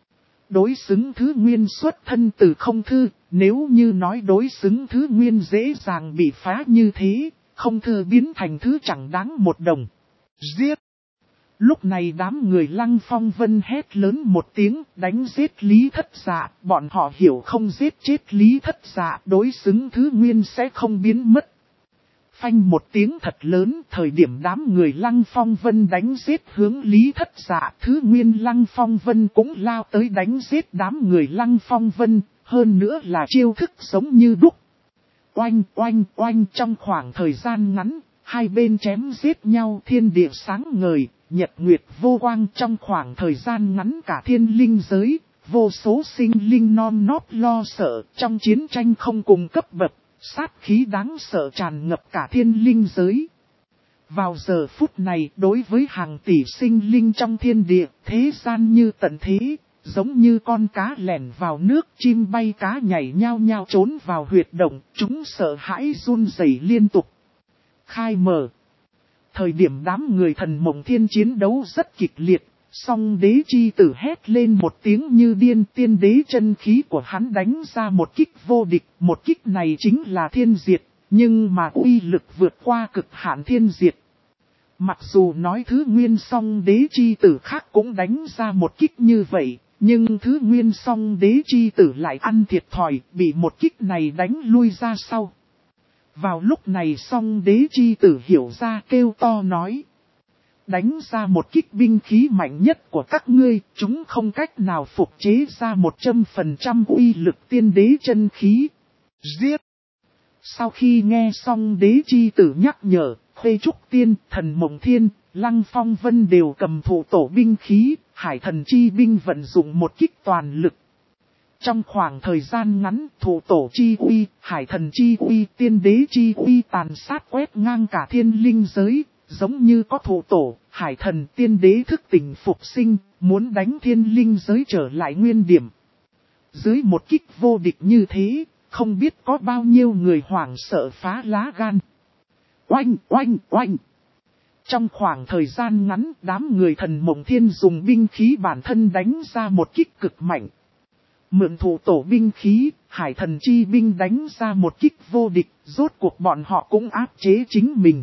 Đối xứng thứ nguyên xuất thân từ không thư, nếu như nói đối xứng thứ nguyên dễ dàng bị phá như thế, không thư biến thành thứ chẳng đáng một đồng. Giết! Lúc này đám người Lăng Phong Vân hét lớn một tiếng, đánh giết Lý Thất Dạ, bọn họ hiểu không giết chết Lý Thất Dạ, đối xứng thứ nguyên sẽ không biến mất. Phanh một tiếng thật lớn, thời điểm đám người Lăng Phong Vân đánh giết hướng Lý Thất Dạ, thứ nguyên Lăng Phong Vân cũng lao tới đánh giết đám người Lăng Phong Vân, hơn nữa là chiêu thức giống như đúc. Oanh oanh oanh, trong khoảng thời gian ngắn, hai bên chém giết nhau, thiên địa sáng ngời, nhật nguyệt vô quang. Trong khoảng thời gian ngắn cả thiên linh giới, vô số sinh linh non nót lo sợ, trong chiến tranh không cùng cấp bậc, sát khí đáng sợ tràn ngập cả thiên linh giới. Vào giờ phút này, đối với hàng tỷ sinh linh trong thiên địa, thế gian như tận thế, giống như con cá lẻn vào nước, chim bay cá nhảy nhao nhao trốn vào huyệt động, chúng sợ hãi run rẩy liên tục. Khai mở. Thời điểm đám người Thần Mộng Thiên chiến đấu rất kịch liệt, song đế chi tử hét lên một tiếng như điên, tiên đế chân khí của hắn đánh ra một kích vô địch, một kích này chính là thiên diệt, nhưng mà uy lực vượt qua cực hạn thiên diệt. Mặc dù nói thứ nguyên song đế chi tử khác cũng đánh ra một kích như vậy, nhưng thứ nguyên song đế chi tử lại ăn thiệt thòi, bị một kích này đánh lui ra sau. Vào lúc này song đế chi tử hiểu ra, kêu to nói: đánh ra một kích binh khí mạnh nhất của các ngươi, chúng không cách nào phục chế ra 100% uy lực tiên đế chân khí. Giết! Sau khi nghe xong đế chi tử nhắc nhở, Khuê Trúc Tiên, Thần Mộng Thiên, Lăng Phong Vân đều cầm thủ tổ binh khí, Hải Thần Chi binh vận dụng một kích toàn lực. Trong khoảng thời gian ngắn, thủ tổ chi uy, Hải Thần Chi uy, tiên đế chi uy tàn sát quét ngang cả thiên linh giới, giống như có thủ tổ, Hải Thần tiên đế thức tỉnh phục sinh, muốn đánh thiên linh giới trở lại nguyên điểm. Dưới một kích vô địch như thế, không biết có bao nhiêu người hoảng sợ phá lá gan. Oanh oanh oanh! Trong khoảng thời gian ngắn, đám người Thần Mộng Thiên dùng binh khí bản thân đánh ra một kích cực mạnh. Mượn thủ tổ binh khí, Hải Thần Chi binh đánh ra một kích vô địch, rốt cuộc bọn họ cũng áp chế chính mình.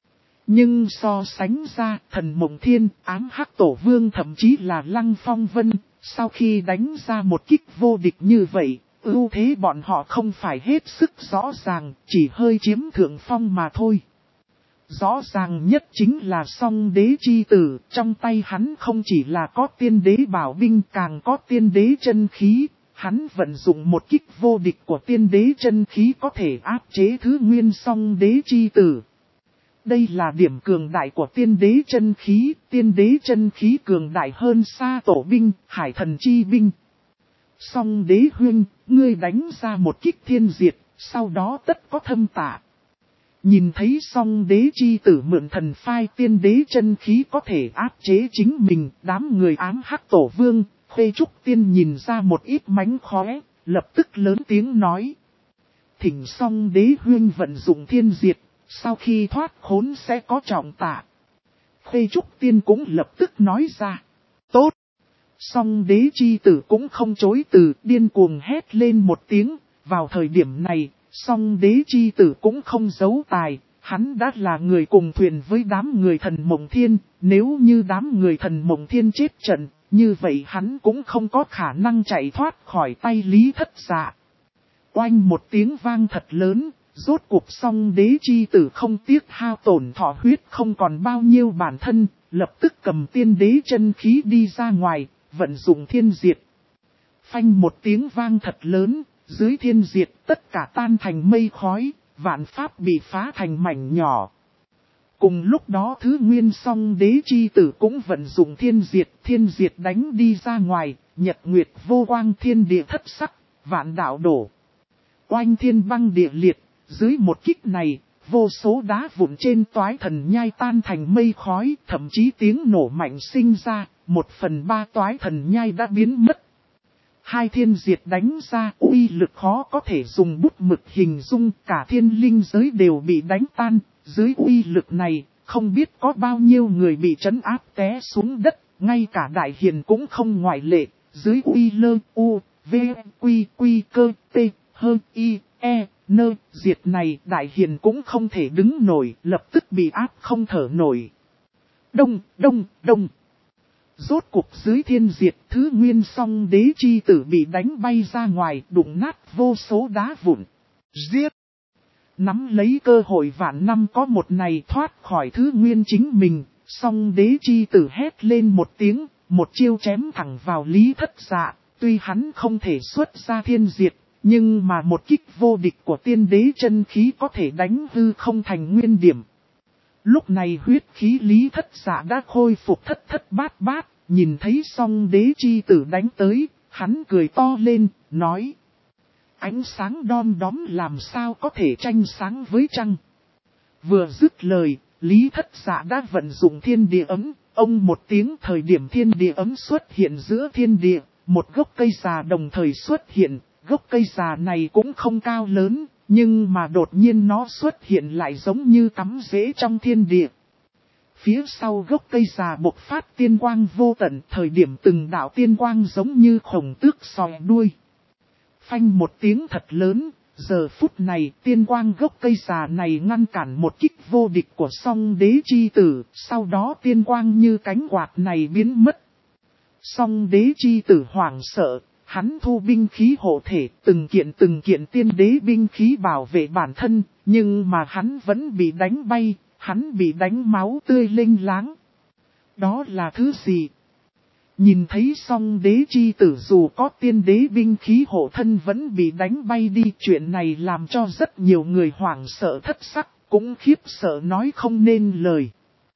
Nhưng so sánh ra, Thần Mộng Thiên, Ám Hắc Tổ Vương thậm chí là Lăng Phong Vân, sau khi đánh ra một kích vô địch như vậy, ưu thế bọn họ không phải hết sức rõ ràng, chỉ hơi chiếm thượng phong mà thôi. Rõ ràng nhất chính là song đế chi tử, trong tay hắn không chỉ là có tiên đế bảo binh càng có tiên đế chân khí, hắn vận dụng một kích vô địch của tiên đế chân khí có thể áp chế thứ nguyên song đế chi tử. Đây là điểm cường đại của tiên đế chân khí cường đại hơn xa tổ binh, Hải Thần Chi binh. Song đế huynh, ngươi đánh ra một kích thiên diệt, sau đó tất có thâm tạ. Nhìn thấy song đế chi tử mượn thần phai tiên đế chân khí có thể áp chế chính mình, đám người Ám Hắc Tổ Vương, Khuê Trúc Tiên nhìn ra một ít mánh khóe, lập tức lớn tiếng nói: thỉnh song đế huynh vận dụng thiên diệt, sau khi thoát khốn sẽ có trọng tạ. Khuê Trúc Tiên cũng lập tức nói ra: tốt! Song đế chi tử cũng không chối từ, điên cuồng hét lên một tiếng. Vào thời điểm này, song đế chi tử cũng không giấu tài, hắn đã là người cùng thuyền với đám người Thần Mộng Thiên, nếu như đám người Thần Mộng Thiên chết trận, như vậy hắn cũng không có khả năng chạy thoát khỏi tay Lý Thất Dạ. Oanh một tiếng vang thật lớn, Rốt cuộc xong đế chi tử không tiếc hao tổn thọ huyết không còn bao nhiêu bản thân, lập tức cầm tiên đế chân khí đi ra ngoài, vận dụng thiên diệt. Phanh một tiếng vang thật lớn, dưới thiên diệt tất cả tan thành mây khói, vạn pháp bị phá thành mảnh nhỏ. Cùng lúc đó thứ nguyên song đế chi tử cũng vận dụng thiên diệt đánh đi ra ngoài, nhật nguyệt vô quang thiên địa thất sắc, vạn đạo đổ. Oanh thiên băng địa liệt, dưới một kích này, vô số đá vụn trên toái thần nhai tan thành mây khói, thậm chí tiếng nổ mạnh sinh ra, 1/3 toái thần nhai đã biến mất. Hai thiên diệt đánh ra, uy lực khó có thể dùng bút mực hình dung, cả thiên linh giới đều bị đánh tan, dưới uy lực này, không biết có bao nhiêu người bị trấn áp té xuống đất, ngay cả đại hiền cũng không ngoại lệ, dưới uy lơ u, v, quy quy cơ, t, hơ, i, e, nơ, diệt này đại hiền cũng không thể đứng nổi, lập tức bị áp không thở nổi. Đông, đông, đông. Rốt cuộc dưới thiên diệt thứ nguyên song đế chi tử bị đánh bay ra ngoài, đụng nát vô số đá vụn. Giết! Nắm lấy cơ hội vạn năm có một này thoát khỏi thứ nguyên chính mình, song đế chi tử hét lên một tiếng, một chiêu chém thẳng vào Lý Thất Dạ, tuy hắn không thể xuất ra thiên diệt, nhưng mà một kích vô địch của tiên đế chân khí có thể đánh hư không thành nguyên điểm. Lúc này huyết khí Lý Thất Dạ đã khôi phục thất thất bát bát, nhìn thấy song đế chi tử đánh tới, hắn cười to lên, nói. Ánh sáng đom đóm làm sao có thể tranh sáng với trăng. Vừa dứt lời, Lý Thất Dạ đã vận dụng thiên địa ấm, ông một tiếng thời điểm thiên địa ấm xuất hiện giữa thiên địa, một gốc cây già đồng thời xuất hiện, gốc cây già này cũng không cao lớn, nhưng mà đột nhiên nó xuất hiện lại giống như cắm rễ trong thiên địa. Phía sau gốc cây già bộc phát tiên quang vô tận, thời điểm từng đạo tiên quang giống như khổng tước sòi đuôi. Phanh một tiếng thật lớn, giờ phút này tiên quang gốc cây già này ngăn cản một kích vô địch của song đế chi tử, sau đó tiên quang như cánh quạt này biến mất. Song đế chi tử hoảng sợ, hắn thu binh khí hộ thể, từng kiện tiên đế binh khí bảo vệ bản thân, nhưng mà hắn vẫn bị đánh bay, hắn bị đánh máu tươi lênh láng. Đó là thứ gì? Nhìn thấy song đế chi tử dù có tiên đế binh khí hộ thân vẫn bị đánh bay đi, chuyện này làm cho rất nhiều người hoảng sợ thất sắc, cũng khiếp sợ nói không nên lời.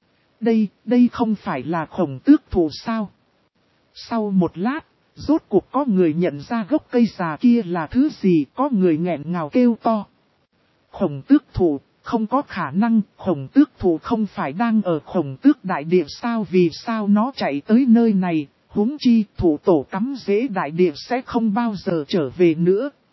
Đây không phải là khổng tước thủ sao? Sau một lát, rốt cuộc có người nhận ra gốc cây già kia là thứ gì, có người nghẹn ngào kêu to. Khổng tước thủ, không có khả năng, khổng tước thủ không phải đang ở khổng tước đại địa sao, vì sao nó chạy tới nơi này, huống chi thủ tổ cắm rễ đại địa sẽ không bao giờ trở về nữa.